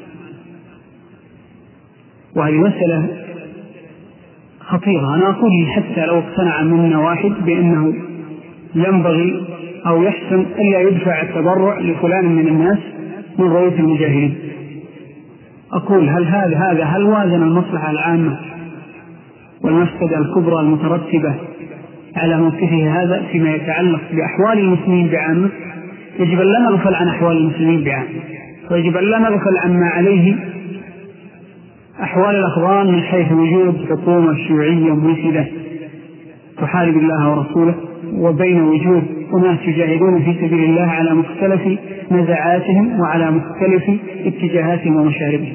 وهذه مسألة خطيرة. أنا أقول حتى لو اقتنع منا واحد بأنه ينبغي أو يحسن ألا يدفع التبرع لفلان من الناس من رؤوس المجاهدين، أقول هل هذا هذا هل وازن المصلحة العامة والمفسدة الكبرى المترتبة على موقفه هذا فيما يتعلق بأحوال المسلمين بعامة؟ يجب أن لا نغفل عن أحوال المسلمين بعامة، ويجب أن لا نغفل عما عليه أحوال الأخوان من حيث وجود حكومة شيوعية مفسدة تحارب الله ورسوله، وبين وجود أناس يجاهدون في سبيل الله على مختلف نزعاتهم وعلى مختلف اتجاهاتهم ومشاربهم.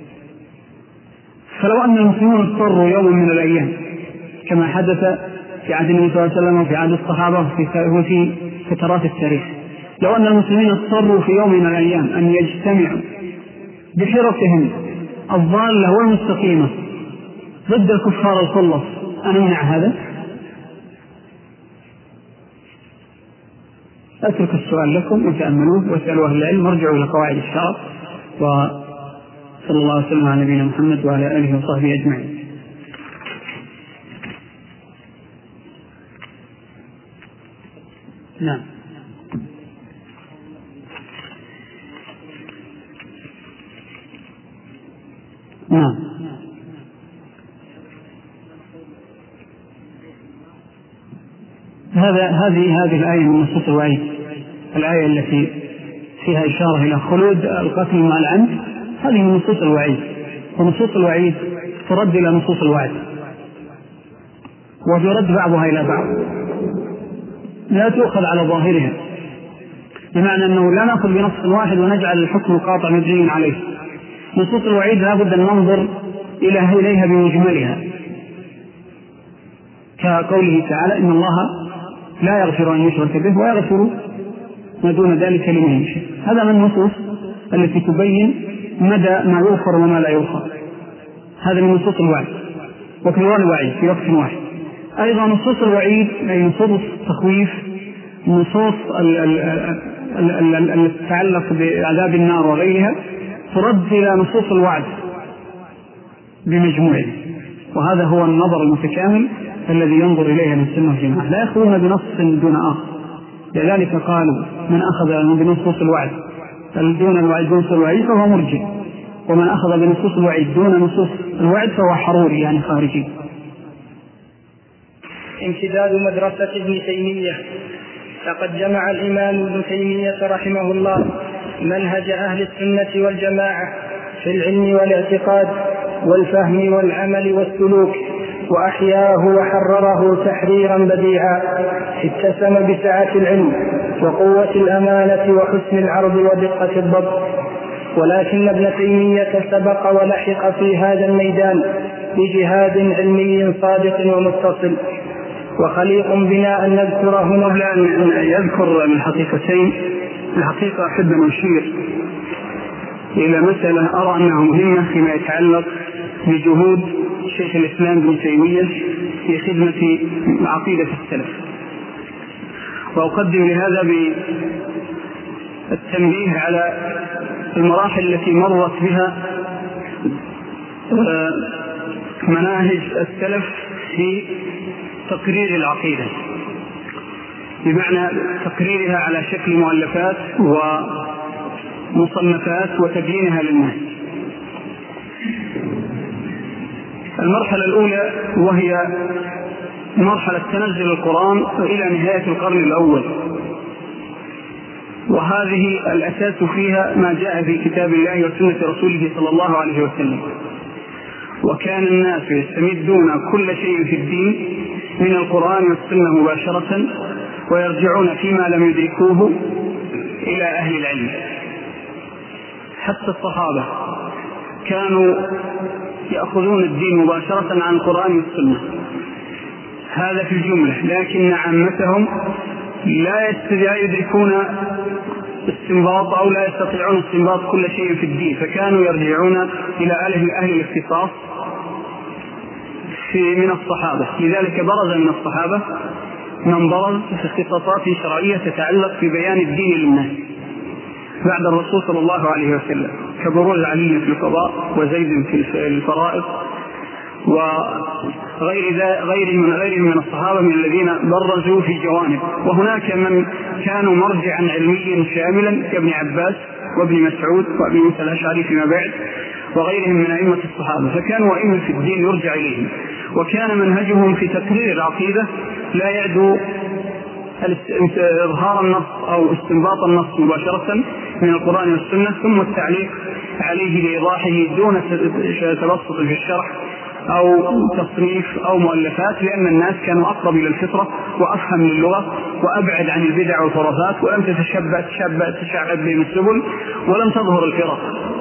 فلو أن المسلمون اضطروا يوما من الأيام كما حدث في عهد النبي صلى الله عليه وسلم وفي عهد الصحابة وفي فترات التاريخ، لو أن المسلمين اضطروا في يوم من الأيام أن يجتمعوا بحركهم الضالة والمستقيمة ضد الكفار الخلص، أنمنع هذا؟ أترك السؤال لكم وتأملوه واسألوا أهل العلم وارجعوا إلى قواعد الشرع، وصلى الله وسلم على نبينا محمد وعلى آله وصحبه أجمعين. نعم. نعم. هذا هذه هذه الآية من نصوص الوعيد، الآية التي فيها إشارة إلى خلود القتل مع العمد، هذه من نصوص الوعيد، ونصوص الوعيد ترد إلى نصوص الوعد، ويرد بعضها إلى بعض، لا تؤخذ على ظاهرها، بمعنى أنه لا نأخذ بنص واحد ونجعل الحكم القاطع مبنيا عليه. نصوص الوعيد لا بد أن ننظر إليها بمجملها، كقوله تعالى إن الله لا يغفر أن يشرك به ويغفر ما دون ذلك لمن يشاء. هذا من النصوص التي تبين مدى ما يغفر وما لا يغفر، هذا من نصوص الوعد وكلوان الوعيد في وقت واحد. أيضا نصوص الوعيد أي نصوص التخويف، نصوص التي تتعلق بعذاب النار وغيرها ترد إلى نصوص الوعد بمجموعه، وهذا هو النظر المتكامل الذي ينظر إليه السنة والجماعة، لا يأخذون بنص دون آخر. لذلك قالوا من أخذ بنصوص الوعد دون الوعد دون نصوص الوعيد فهو مرجئ، ومن أخذ بنصوص الوعيد دون نصوص الوعد فهو حروري يعني خارجي.
امتداد مدرسة ابن تيمية. لقد جمع الإمام ابن تيمية رحمه الله منهج أهل السنة والجماعة في العلم والاعتقاد والفهم والعمل والسلوك، وأحياه وحرره تحريرا بديعا اتسم بسعة العلم وقوة الأمانة وحسن العرض ودقة الضبط. ولكن ابن تيمية سبق ولحق في هذا الميدان بجهاد علمي صادق ومتصل وخليق بنا أن نذكر هنا.
قبل أن يذكر الحقيقتين، الحقيقة أحب أن أشير إلى مسألة أرى أنها مهمة فيما يتعلق بجهود شيخ الإسلام ابن تيمية في خدمة عقيدة السلف، وأقدم لهذا بالتنبيه على المراحل التي مرت بها مناهج السلف في تقرير العقيدة، بمعنى تقريرها على شكل مؤلفات ومصنفات وتبيينها للناس. المرحلة الأولى وهي مرحلة تنزل القرآن إلى نهاية القرن الأول، وهذه الأساس فيها ما جاء في كتاب الله وسنة رسوله صلى الله عليه وسلم. وكان الناس يستمدون كل شيء في الدين من القرآن والسنة مباشرة، ويرجعون فيما لم يدركوه إلى أهل العلم. حتى الصحابة كانوا يأخذون الدين مباشرة عن القرآن والسنة، هذا في الجملة، لكن عامتهم لا يدركون استنباط أو لا يستطيعون استنباط كل شيء في الدين، فكانوا يرجعون إلى أهل أهل الاختصاص في من الصحابة. لذلك برز من الصحابة من برز في اختصاصات شرعية تتعلق في بيان الدين للناس بعد الرسول صلى الله عليه وسلم، كبروز علي في القضاء وزيد في الفرائض وغير غير من غير من الصحابة من الذين برزوا في جوانب. وهناك من كانوا مرجعا علميا شاملا كابن عباس وابن مسعود وابن موسى الأشعري فيما بعد وغيرهم من أئمة الصحابة، فكانوا أئمة في الدين يرجع إليهم. وكان منهجهم في تقرير العقيدة لا يعدو إظهار النص أو استنباط النص مباشرة من القرآن والسنة ثم التعليق عليه لإيضاحه دون تبسط في الشرح أو تصنيف أو مؤلفات، لأن الناس كانوا أقرب إلى الفطرة وأفهم للغة وأبعد عن البدع والخرافات، ولم تتشبع تشبع تشعب بهم السبل ولم تظهر الفرق.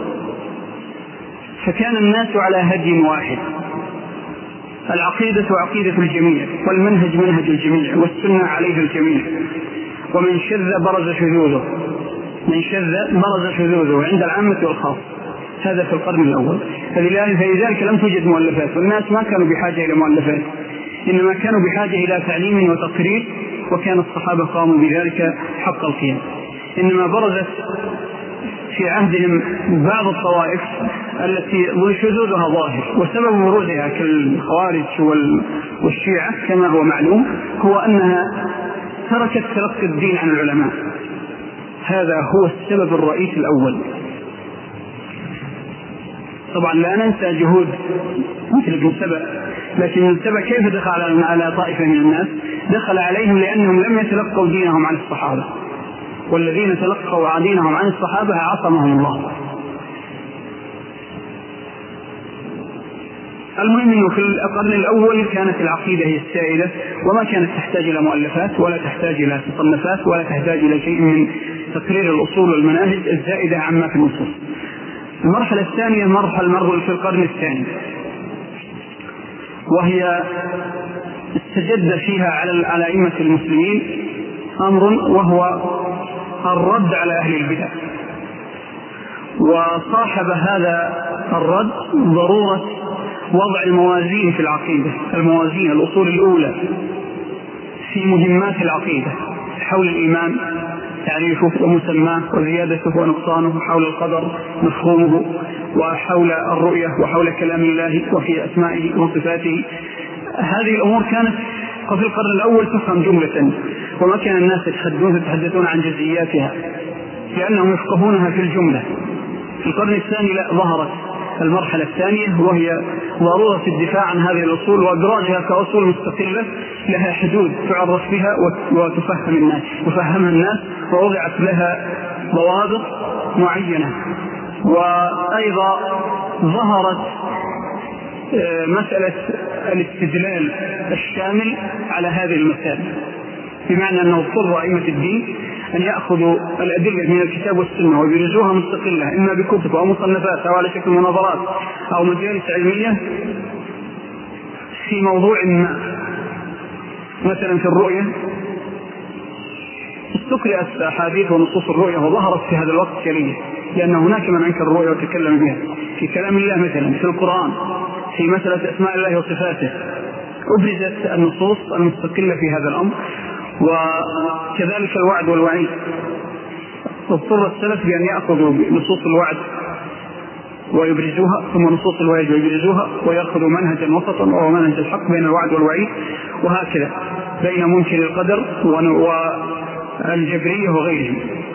فكان الناس على هدي واحد، العقيدة عقيدة الجميع والمنهج منهج الجميع والسنة عليه الجميع، ومن شذ برز شذوذه من شذ برز شذوذه عند العامة والخاص. هذا في القرن الأول. فلذلك لم توجد مؤلفات، والناس ما كانوا بحاجة إلى مؤلفات، إنما كانوا بحاجة إلى تعليم وتقرير، وكان الصحابة قاموا بذلك حق القيام. إنما برزت في عهدهم بعض الطوائف التي شذوذها ظاهر، وسبب بروزها كالخوارج والشيعة كما هو معلوم هو أنها تركت تلقي الدين عن العلماء. هذا هو السبب الرئيسي الأول. طبعا لا ننسى جهود مثل ابن سبأ، لكن ابن سبأ كيف دخل على طائفة من الناس؟ دخل عليهم لأنهم لم يتلقوا دينهم عن الصحابة، والذين تلقوا دينهم عن الصحابة عصمهم الله. المهم أنه في القرن الأول كانت العقيدة هي السائدة، وما كانت تحتاج إلى مؤلفات ولا تحتاج إلى تصنفات ولا تحتاج إلى شيء من تقرير الأصول والمناهج الزائدة عما في النصوص. المرحلة الثانية مرحلة مرة في القرن الثاني، وهي استجد فيها على أئمة المسلمين أمر وهو الرد على أهل البدع، وصاحب هذا الرد ضرورة وضع الموازين في العقيدة، الموازين الأصول الأولى في مهمات العقيدة، حول الإيمان تعريفه ومسماه وزيادته ونقصانه، حول القدر مفهومه، وحول الرؤية وحول كلام الله وفي أسمائه وصفاته. هذه الأمور كانت في القرن الأول تفهم جملة، وما كان الناس يتحدثون عن جزئياتها لأنهم يفقهونها في الجملة. في القرن الثاني لا، ظهرت المرحلة الثانية، وهي ضرورة الدفاع عن هذه الأصول وإدراجها كأصول مستقلة لها حدود تعرف بها وتفهم الناس تفهمها الناس ووضعت لها ضوابط معينة. وأيضا ظهرت مسألة الاستدلال الشامل على هذه المسائل، بمعنى أنه اضطر أئمة الدين أن يأخذوا الأدلة من الكتاب والسنة ويبرزوها مستقلة، إما بكتب أو مصنفات أو على شكل مناظرات أو مجالس علمية في موضوع ما. مثلا في الرؤية استقرأت أحاديث ونصوص الرؤية وظهرت في هذا الوقت جلية، لأن هناك من أنكر الرؤية وتكلم بها في كلام الله، مثلا في القرآن في مسألة أسماء الله وصفاته أبرزت النصوص المستقلة في هذا الأمر. وكذلك الوعد والوعيد، اضطر السلف بأن يأخذوا نصوص الوعد ويبرزوها ثم نصوص الوعيد ويبرزوها ويأخذوا منهجا وسطا وهو منهج الحق بين الوعد والوعيد، وهكذا بين منكر القدر والجبرية وغيرهم.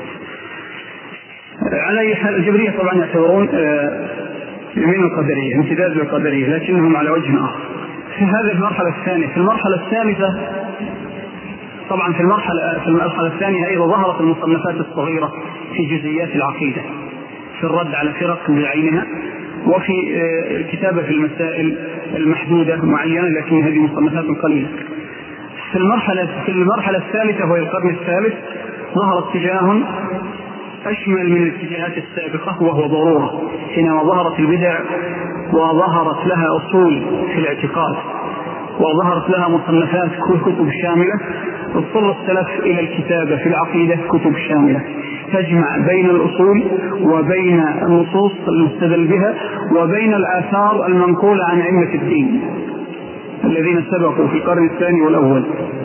على أي حال الجبرية طبعا يعتبرون من القدرية امتداد للقدرية لكنهم على وجه آخر. في هذه المرحلة الثانية في المرحلة الثالثة طبعا في المرحلة في المرحلة الثانية أيضا ظهرت المصنفات الصغيرة في جزئيات العقيدة، في الرد على فرق بعينها، وفي الكتابة في المسائل المحدودة معينة، لكن هذه مصنفات قليلة. في المرحلة في المرحلة الثالثة وهي القرن الثالث ظهر اتجاه أشمل من الاتجاهات السابقة وهو ضرورة، حينما ظهرت البدع وظهرت لها أصول في الاعتقاد وظهرت لها مصنفات كتب شاملة، اضطر السلف إلى الكتابة في العقيدة كتب شاملة تجمع بين الأصول وبين النصوص المستدل بها وبين الآثار المنقولة عن أئمة الدين الذين سبقوا في القرن الثاني والأول.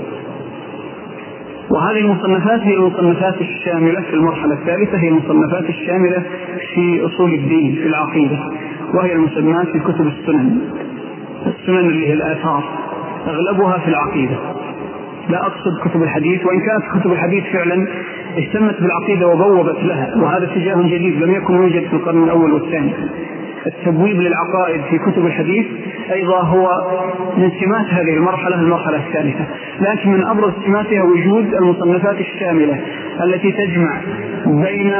وهذه المصنفات هي المصنفات الشاملة في المرحلة الثالثة، هي المصنفات الشاملة في أصول الدين في العقيدة، وهي المسمات في كتب السنن. السنن اللي هي الآثار أغلبها في العقيدة، لا أقصد كتب الحديث، وإن كانت كتب الحديث فعلا اهتمت بالعقيدة وبوبت لها، وهذا اتجاه جديد لم يكن يوجد في القرن الأول والثاني. التبويب للعقائد في كتب الحديث أيضا هو من سمات هذه المرحلة المرحلة الثالثة، لكن من أبرز سماتها وجود المصنفات الشاملة التي تجمع بين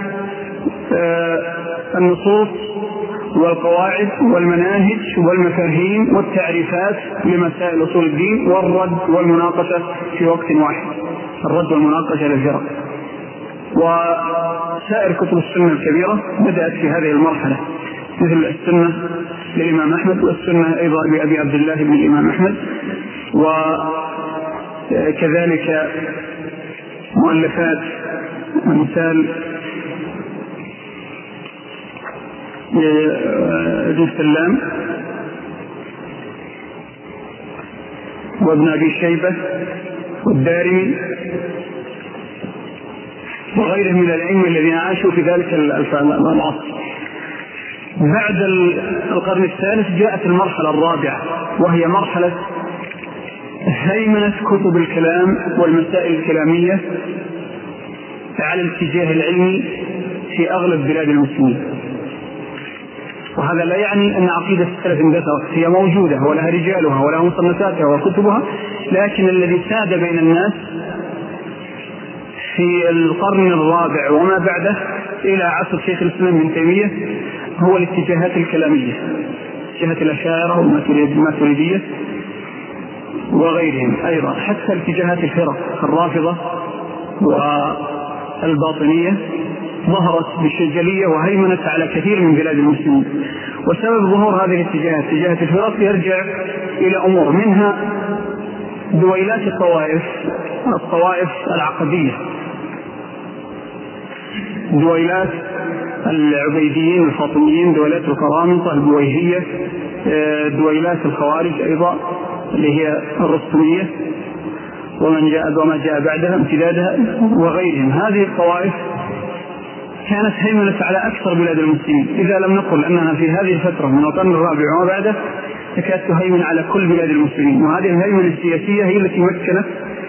النصوص والقواعد والمناهج والمفاهيم والتعريفات لمسائل أصول الدين والرد والمناقشة في وقت واحد، الرد والمناقشة للفرق. وسائر كتب السنة الكبيرة بدأت في هذه المرحلة، مثل السنة للإمام أحمد والسنة أيضا لأبي عبد الله بن الإمام أحمد، وكذلك مؤلفات مثال ابن سلام وابن أبي شيبة والدارمي وغيرهم من الأئمة الذين عاشوا في ذلك العصر. بعد القرن الثالث جاءت المرحلة الرابعة، وهي مرحلة هيمنة كتب الكلام والمسائل الكلامية على الاتجاه العلمي في أغلب بلاد المسلمين. وهذا لا يعني أن عقيدة السلف اندثرت، هي موجودة ولها رجالها ولها مصنفاتها وكتبها، لكن الذي ساد بين الناس في القرن الرابع وما بعده إلى عصر شيخ الإسلام ابن تيمية هو الاتجاهات الكلامية، اتجاهات الأشاعرة والماتريدية وغيرهم، أيضا حتى اتجاهات الفرق الرافضة والباطنية ظهرت بشجلية وهيمنت على كثير من بلاد المسلمين. وسبب ظهور هذه الاتجاهات اتجاهات الفرق يرجع إلى أمور، منها دويلات الطوائف الطوائف العقدية، دويلات العبيديين الفاطميين، دويلات القرامطة البويهية، دويلات الخوارج أيضا اللي هي الرسطمية ومن جاء وما جاء بعدها امتدادها وغيرهم. هذه الطوائف كانت هيمنت على أكثر بلاد المسلمين، إذا لم نقل أنها في هذه الفترة من القرن الرابع وما بعده تكاد تهيمن على كل بلاد المسلمين. وهذه الهيمنة السياسية هي التي مكنت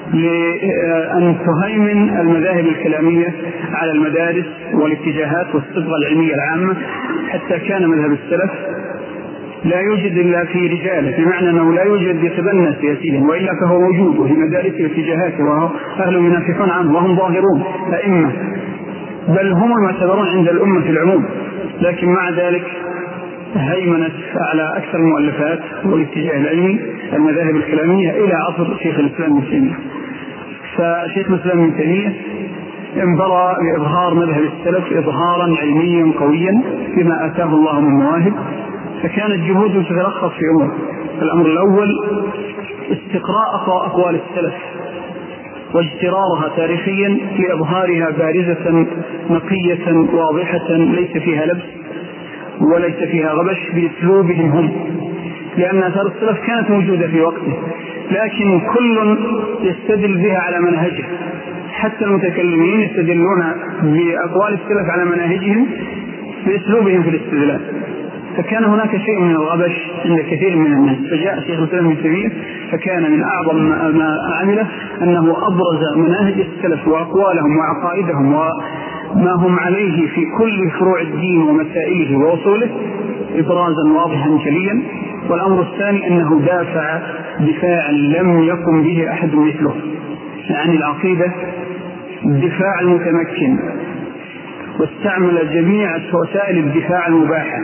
لأن تهيمن المذاهب الكلامية على المدارس والاتجاهات والصبغة العلمية العامة، حتى كان مذهب السلف لا يوجد إلا في رجاله، بمعنى أنه لا يوجد يتبنى سياسيا، وإلا فهو موجود وفي مدارس واتجاهاته، وأهل ينافحون عنه وهم ظاهرون أئمة، بل هم المعتبرون عند الأمة في العموم. لكن مع ذلك هيمنت على أكثر المؤلفات والاتجاه العلمي المذاهب الكلامية إلى عصر شيخ الإسلام ابن تيمية. فشيخ الإسلام ابن تيمية انبرى بإظهار مذهب السلف إظهارا علميا قويا بما آتاه الله من مواهب، فكانت جهوده تتلخص في أمور. الأمر الأول استقراء أقوال السلف واجترارها تاريخيا لإظهارها بارزة نقية واضحة ليس فيها لبس وليس فيها غبش بأسلوبهم هم، لأن آثار السلف كانت موجودة في وقته، لكن كل يستدل بها على منهجه، حتى المتكلمين يستدلون بأقوال السلف على مناهجهم بأسلوبهم في الاستدلال، فكان هناك شيء من الغبش عند كثير من الناس. فجاء شيخ الإسلام ابن تيمية فكان من أعظم ما عمله أنه أبرز مناهج السلف وأقوالهم وعقائدهم وما هم عليه في كل فروع الدين ومسائله ووصوله إبرازا واضحا جليا. والأمر الثاني أنه دافع دفاعا لم يقم به أحد مثله، يعني العقيدة الدفاع المتمكن، واستعمل جميع وسائل الدفاع المباحة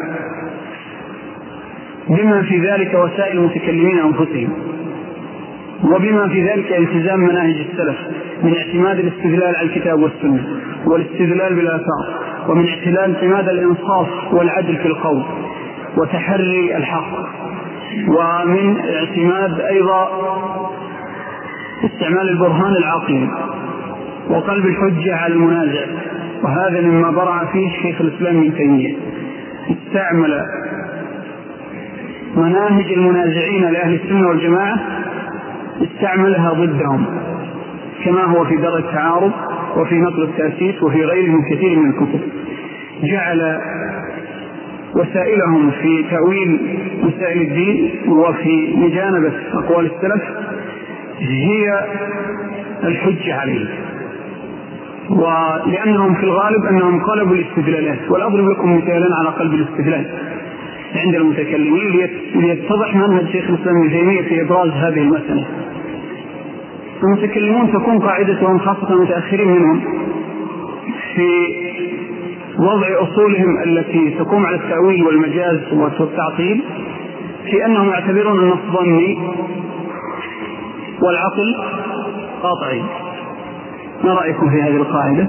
بما في ذلك وسائل المتكلمين أنفسهم، وبما في ذلك التزام مناهج السلف من اعتماد الاستدلال على الكتاب والسنة والاستدلال بالآثار، ومن اعتماد الإنصاف والعدل في القول وتحري الحق، ومن اعتماد أيضا استعمال البرهان العقلي وقلب الحجة على المنازع. وهذا مما برع فيه شيخ الإسلام ابن تيمية، استعمل مناهج المنازعين لأهل السنة والجماعة استعملها ضدهم، كما هو في درء التعارض وفي نقل التأسيس وفي غيره من كثير من الكتب. جعل وسائلهم في تأويل مسائل الدين وفي مجانبة أقوال السلف هي الحجة عليه، ولأنهم في الغالب أنهم قلبوا الاستدلالات. والأضرب لكم مثالا على قلب الاستدلال عند المتكلمين ليتضح منهج شيخ الإسلام ابن تيمية في إبراز هذه المسألة. المتكلمون تكون قاعدتهم خاصة المتأخرين منهم في وضع أصولهم التي تقوم على التأويل والمجاز والتعطيل في أنهم يعتبرون النص ظني والعقل قاطعي. ما رأيكم في هذه القاعدة؟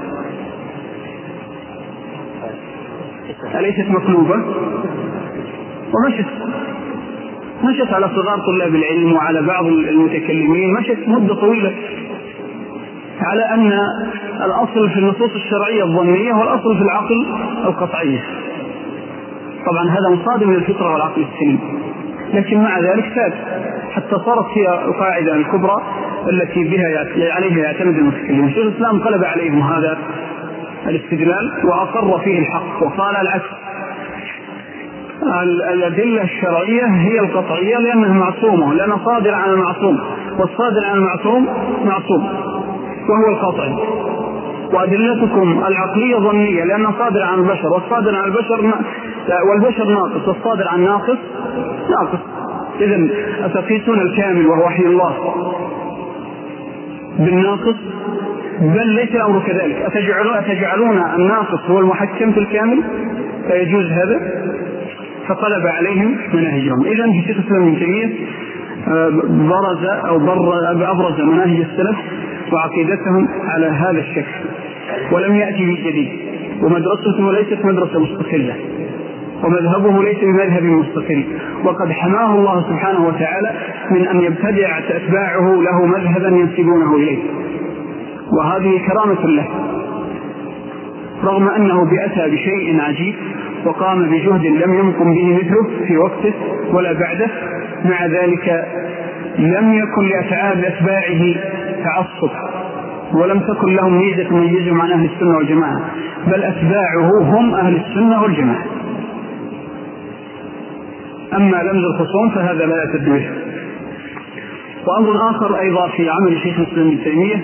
أليست مطلوبة؟ ومشت مشت على صغار طلاب العلم وعلى بعض المتكلمين، مشت مدة طويلة على أن الأصل في النصوص الشرعية الظنية والأصل في العقل القطعية. طبعا هذا مصادم للفطرة والعقل السليم، لكن مع ذلك ثابت حتى صارت هي القاعدة الكبرى التي بها عليها يعتمد المتكلمون. شيخ الإسلام قلب عليهم هذا الاستدلال وأقر فيه الحق وقال العكس، الأدلة الشرعية هي القطعية لأنها معصومة، لأنها صادر عن المعصوم، والصادر عن المعصوم معصوم وهو القطعي. وأدلتكم العقلية ظنية لأنها صادر عن البشر، والصادر عن البشر والبشر ناقص، والصادر عن ناقص ناقص. إذن أتقيسون الكامل وهو وحي الله بالناقص؟ بل ليس الأمر كذلك. أتجعلون الناقص هو المحكم في الكامل؟ فيجوز هذا؟ فقلب عليهم مناهجهم. إذن في شيخ الإسلام ابن تيمية برز أو أبرز مناهج السلف وعقيدتهم على هذا الشكل، ولم يأتي بجديد، ومدرسته ليست مدرسة مستقلة، ومذهبه ليس بمذهب مستقل، وقد حماه الله سبحانه وتعالى من أن يبتدع أتباعه له مذهبا ينسبونه إليه، وهذه كرامة له، رغم أنه بأتى بشيء عجيب وقام بجهد لم يمكن به مثله في وقته ولا بعده. مع ذلك لم يكن لأفعال أتباعه تعصب، ولم تكن لهم ميزة تميزهم عن أهل السنة والجماعة، بل أتباعه هم أهل السنة والجماعة. أما لمز الخصوم فهذا لا يتدويه. وأمر آخر أيضا في عمل شيخ الإسلام ابن تيمية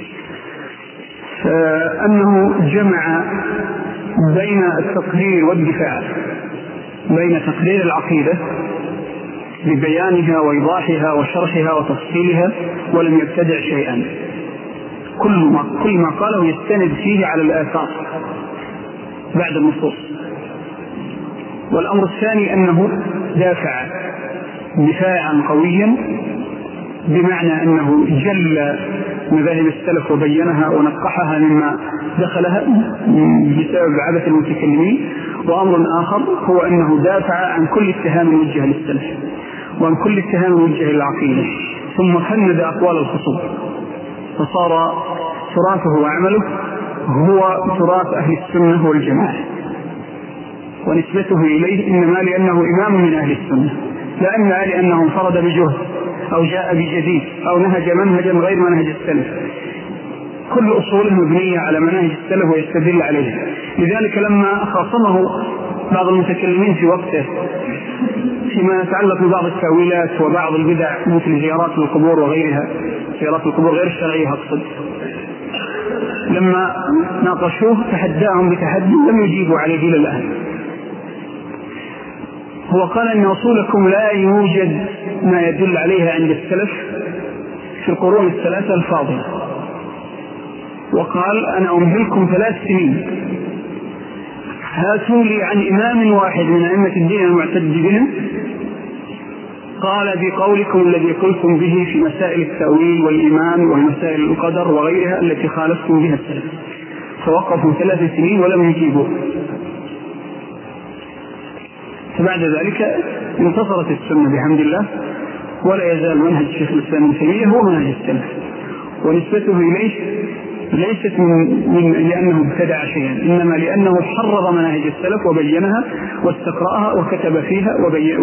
أنه جمع بين التقرير والدفاع، بين تقرير العقيدة ببيانها وإيضاحها وشرحها وتفصيلها، ولم يبتدع شيئا. كل ما, كل ما قاله يستند فيه على الآثار بعد النصوص. والأمر الثاني أنه دافع دفاعا قويا، بمعنى أنه جل مذاهب السلف وبينها ونقحها مما دخلها بسبب عبث المتكلمين. وأمر آخر هو أنه دافع عن كل اتهام موجه للسلف وعن كل اتهام موجه للعقيدة، ثم فند أقوال الخصوم، فصار تراثه وعمله هو تراث أهل السنة والجماعة، ونسبته إليه إنما لأنه إمام من أهل السنة، لا إما لأنه انفرد بجهد أو جاء بجديد أو نهج منهجا غير منهج السلف. كل أصوله مبنية على منهج السلف ويستدل عليها. لذلك لما خاصمه بعض المتكلمين في وقته فيما يتعلق ببعض التأويلات وبعض البدع مثل زيارات القبور وغيرها، زيارات القبور غير الشرعية أقصد، لما ناقشوه تحداهم بتحدي لم يجيبوا عليه إلى الآن. هو قال أن أصولكم لا يوجد ما يدل عليها عند السلف في القرون الثلاثة الفاضلة. وقال أنا أمهلكم ثلاث سنين، هاتوا لي عن إمام واحد من أئمة الدين المعتد بهم قال بقولكم الذي قلتم به في مسائل التأويل والإيمان ومسائل القدر وغيرها التي خالفتم بها السلف. فوقفوا ثلاث سنين ولم يجيبوا. فبعد ذلك انتصرت السنة بحمد الله، ولا يزال منهج شيخ الإسلام ابن تيمية هو منهج السلف، ونسبته إليه ليست من, من لأنه ابتدع شيئا، إنما لأنه حرر مناهج السلف وبينها واستقرأها وكتب فيها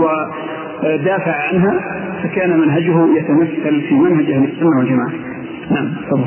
ودافع عنها، فكان منهجه يتمثل في منهج أهل السنة والجماعة. نعم تفضل.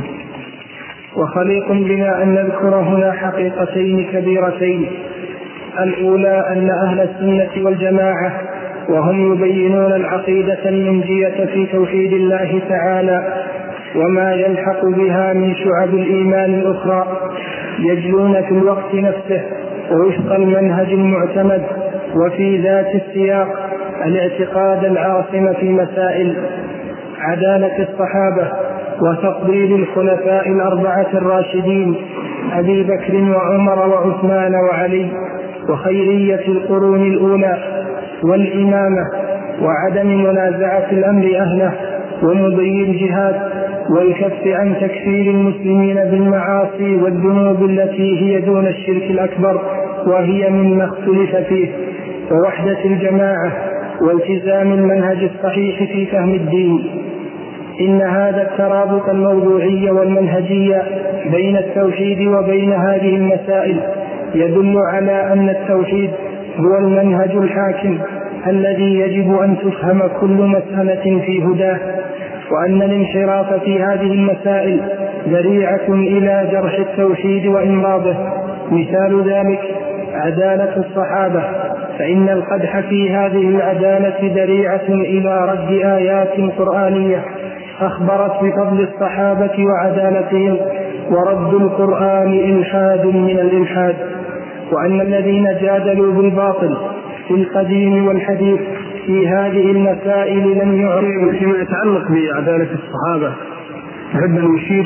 وخليق بنا أن نذكر هنا حقيقتين كبيرتين. الأولى أن أهل السنة والجماعة وهم يبينون العقيدة المنجية في توحيد الله تعالى وما يلحق بها من شعب الإيمان الأخرى يجلون في الوقت نفسه ووفق المنهج المعتمد وفي ذات السياق الاعتقاد العاصم في مسائل عدالة الصحابة وتفضيل الخلفاء الأربعة الراشدين أبي بكر وعمر وعثمان وعلي وخيرية القرون الأولى والإمامة وعدم منازعة الأمر أهله ومضي الجهاد والكف عن تكفير المسلمين بالمعاصي والذنوب التي هي دون الشرك الأكبر وهي مما اختلف فيه، ووحدة الجماعة والتزام المنهج الصحيح في فهم الدين. إن هذا الترابط الموضوعي والمنهجي بين التوحيد وبين هذه المسائل يدل على أن التوحيد هو المنهج الحاكم الذي يجب أن تفهم كل مسألة في هداه، وأن الانحراف في هذه المسائل ذريعة إلى جرح التوحيد وإمراضه. مثال ذلك عدالة الصحابة، فإن القدح في هذه العدالة ذريعة إلى رد آيات قرآنية أخبرت بفضل الصحابة وعدالتهم، ورد القرآن إلحاد من الإلحاد. وأن الذين جادلوا بالباطل في القديم والحديث في هذه المسائل لم يعرفوا.
فيما يتعلق بعدالة الصحابة أحب أن أشير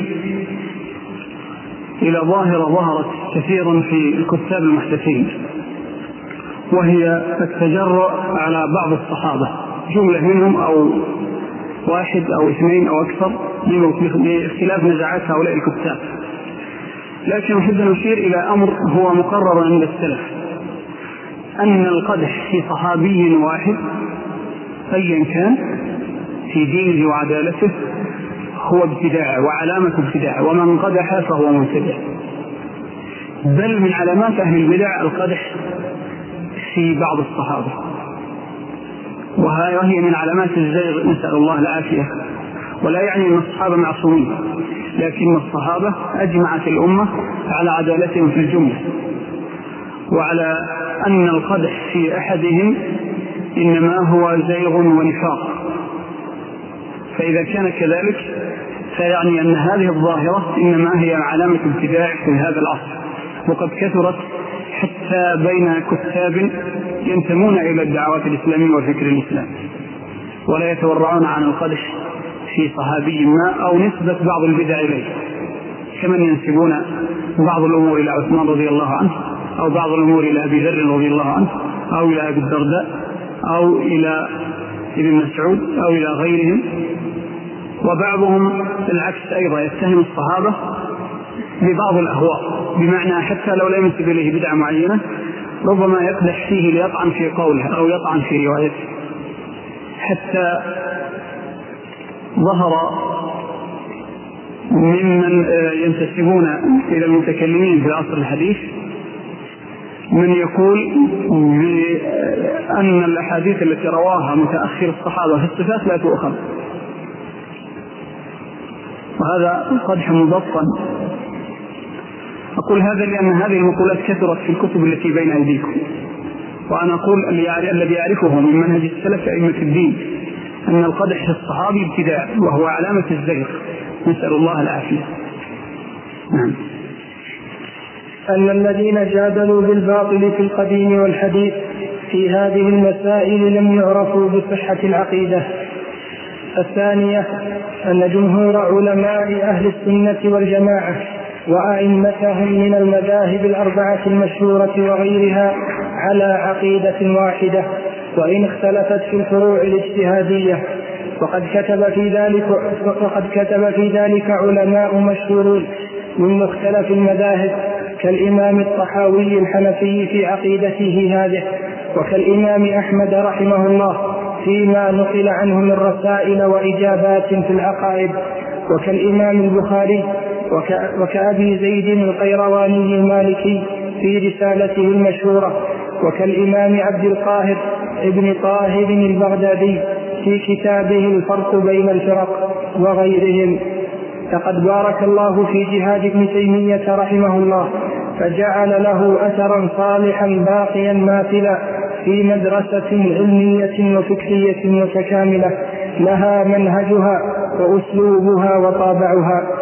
إلى ظاهرة ظهرت كثيرا في الكتاب المحدثين، وهي التجرؤ على بعض الصحابة، جملة منهم أو واحد أو اثنين أو أكثر باختلاف نزعات هؤلاء الكتاب. لكن أحب أن أشير إلى أمر هو مقرر عند السلف، أن القدح في صحابي واحد أيا كان في دينه وعدالته هو ابتداع وعلامة ابتداع، ومن قدح فهو مبتدع. بل من علامات أهل البدع القدح في بعض الصحابة، وهي من علامات الزيغ، نسأل الله العافية. ولا يعني أن الصحابة معصومين، لكن الصحابة أجمعت الأمة على عدالتهم في الجملة، وعلى أن القدح في أحدهم إنما هو زيغ ونفاق، فإذا كان كذلك فيعني أن هذه الظاهرة إنما هي علامة ابتداع في هذا العصر، وقد كثرت حتى بين كتاب ينتمون إلى الدعوات الإسلامية والفكر الإسلامي، ولا يتورعون عن القدح في صحابي ما أو نسبة بعض البدع إليه، كمن ينسبون بعض الأمور إلى عثمان رضي الله عنه، أو بعض الأمور إلى أبي ذر رضي الله عنه، أو إلى أبي الدرداء، أو إلى ابن مسعود، أو إلى غيرهم. وبعضهم العكس أيضا، يتهم الصحابة ببعض الأهواء، بمعنى حتى لو لا ينسب إليه بدعة معينة ربما يقدح فيه ليطعن في قوله أو يطعن في روايته. حتى ظهر ممن ينتسبون إلى المتكلمين في العصر الحديث من يقول بأن الأحاديث التي رواها متأخر الصحابة في الصفات لا تؤخذ، وهذا قدح مبطن. أقول هذا لأن هذه المقولات كثرت في الكتب التي بين أيديكم، وأنا أقول الذي يعرفه من منهج السلف أئمة الدين أن القدح في الصحابي ابتداع، وهو علامة الزيغ، نسأل الله العافية. نعم.
أن الذين جادلوا بالباطل في القديم والحديث في هذه المسائل لم يعرفوا بصحة العقيدة. الثانية أن جمهور علماء أهل السنة والجماعة وأئمتهم من المذاهب الأربعة المشهورة وغيرها على عقيدة واحدة، وإن اختلفت في الفروع الاجتهادية. وقد كتب في ذلك وقد كتب في ذلك علماء مشهورون من مختلف المذاهب كالإمام الطحاوي الحنفي في عقيدته هذه، وكالإمام أحمد رحمه الله فيما نقل عنه من رسائل وإجابات في العقائد، وكالإمام البخاري وكأبي زيد القيرواني المالكي في رسالته المشهورة، وكالإمام عبد القاهر ابن طاهر البغدادي في كتابه الفرق بين الفرق وغيرهم. لقد بارك الله في جهاد ابن تيمية رحمه الله، فجعل له أثرا صالحا باقيا ماثلا في مدرسة علمية وفكرية متكاملة لها منهجها وأسلوبها وطابعها،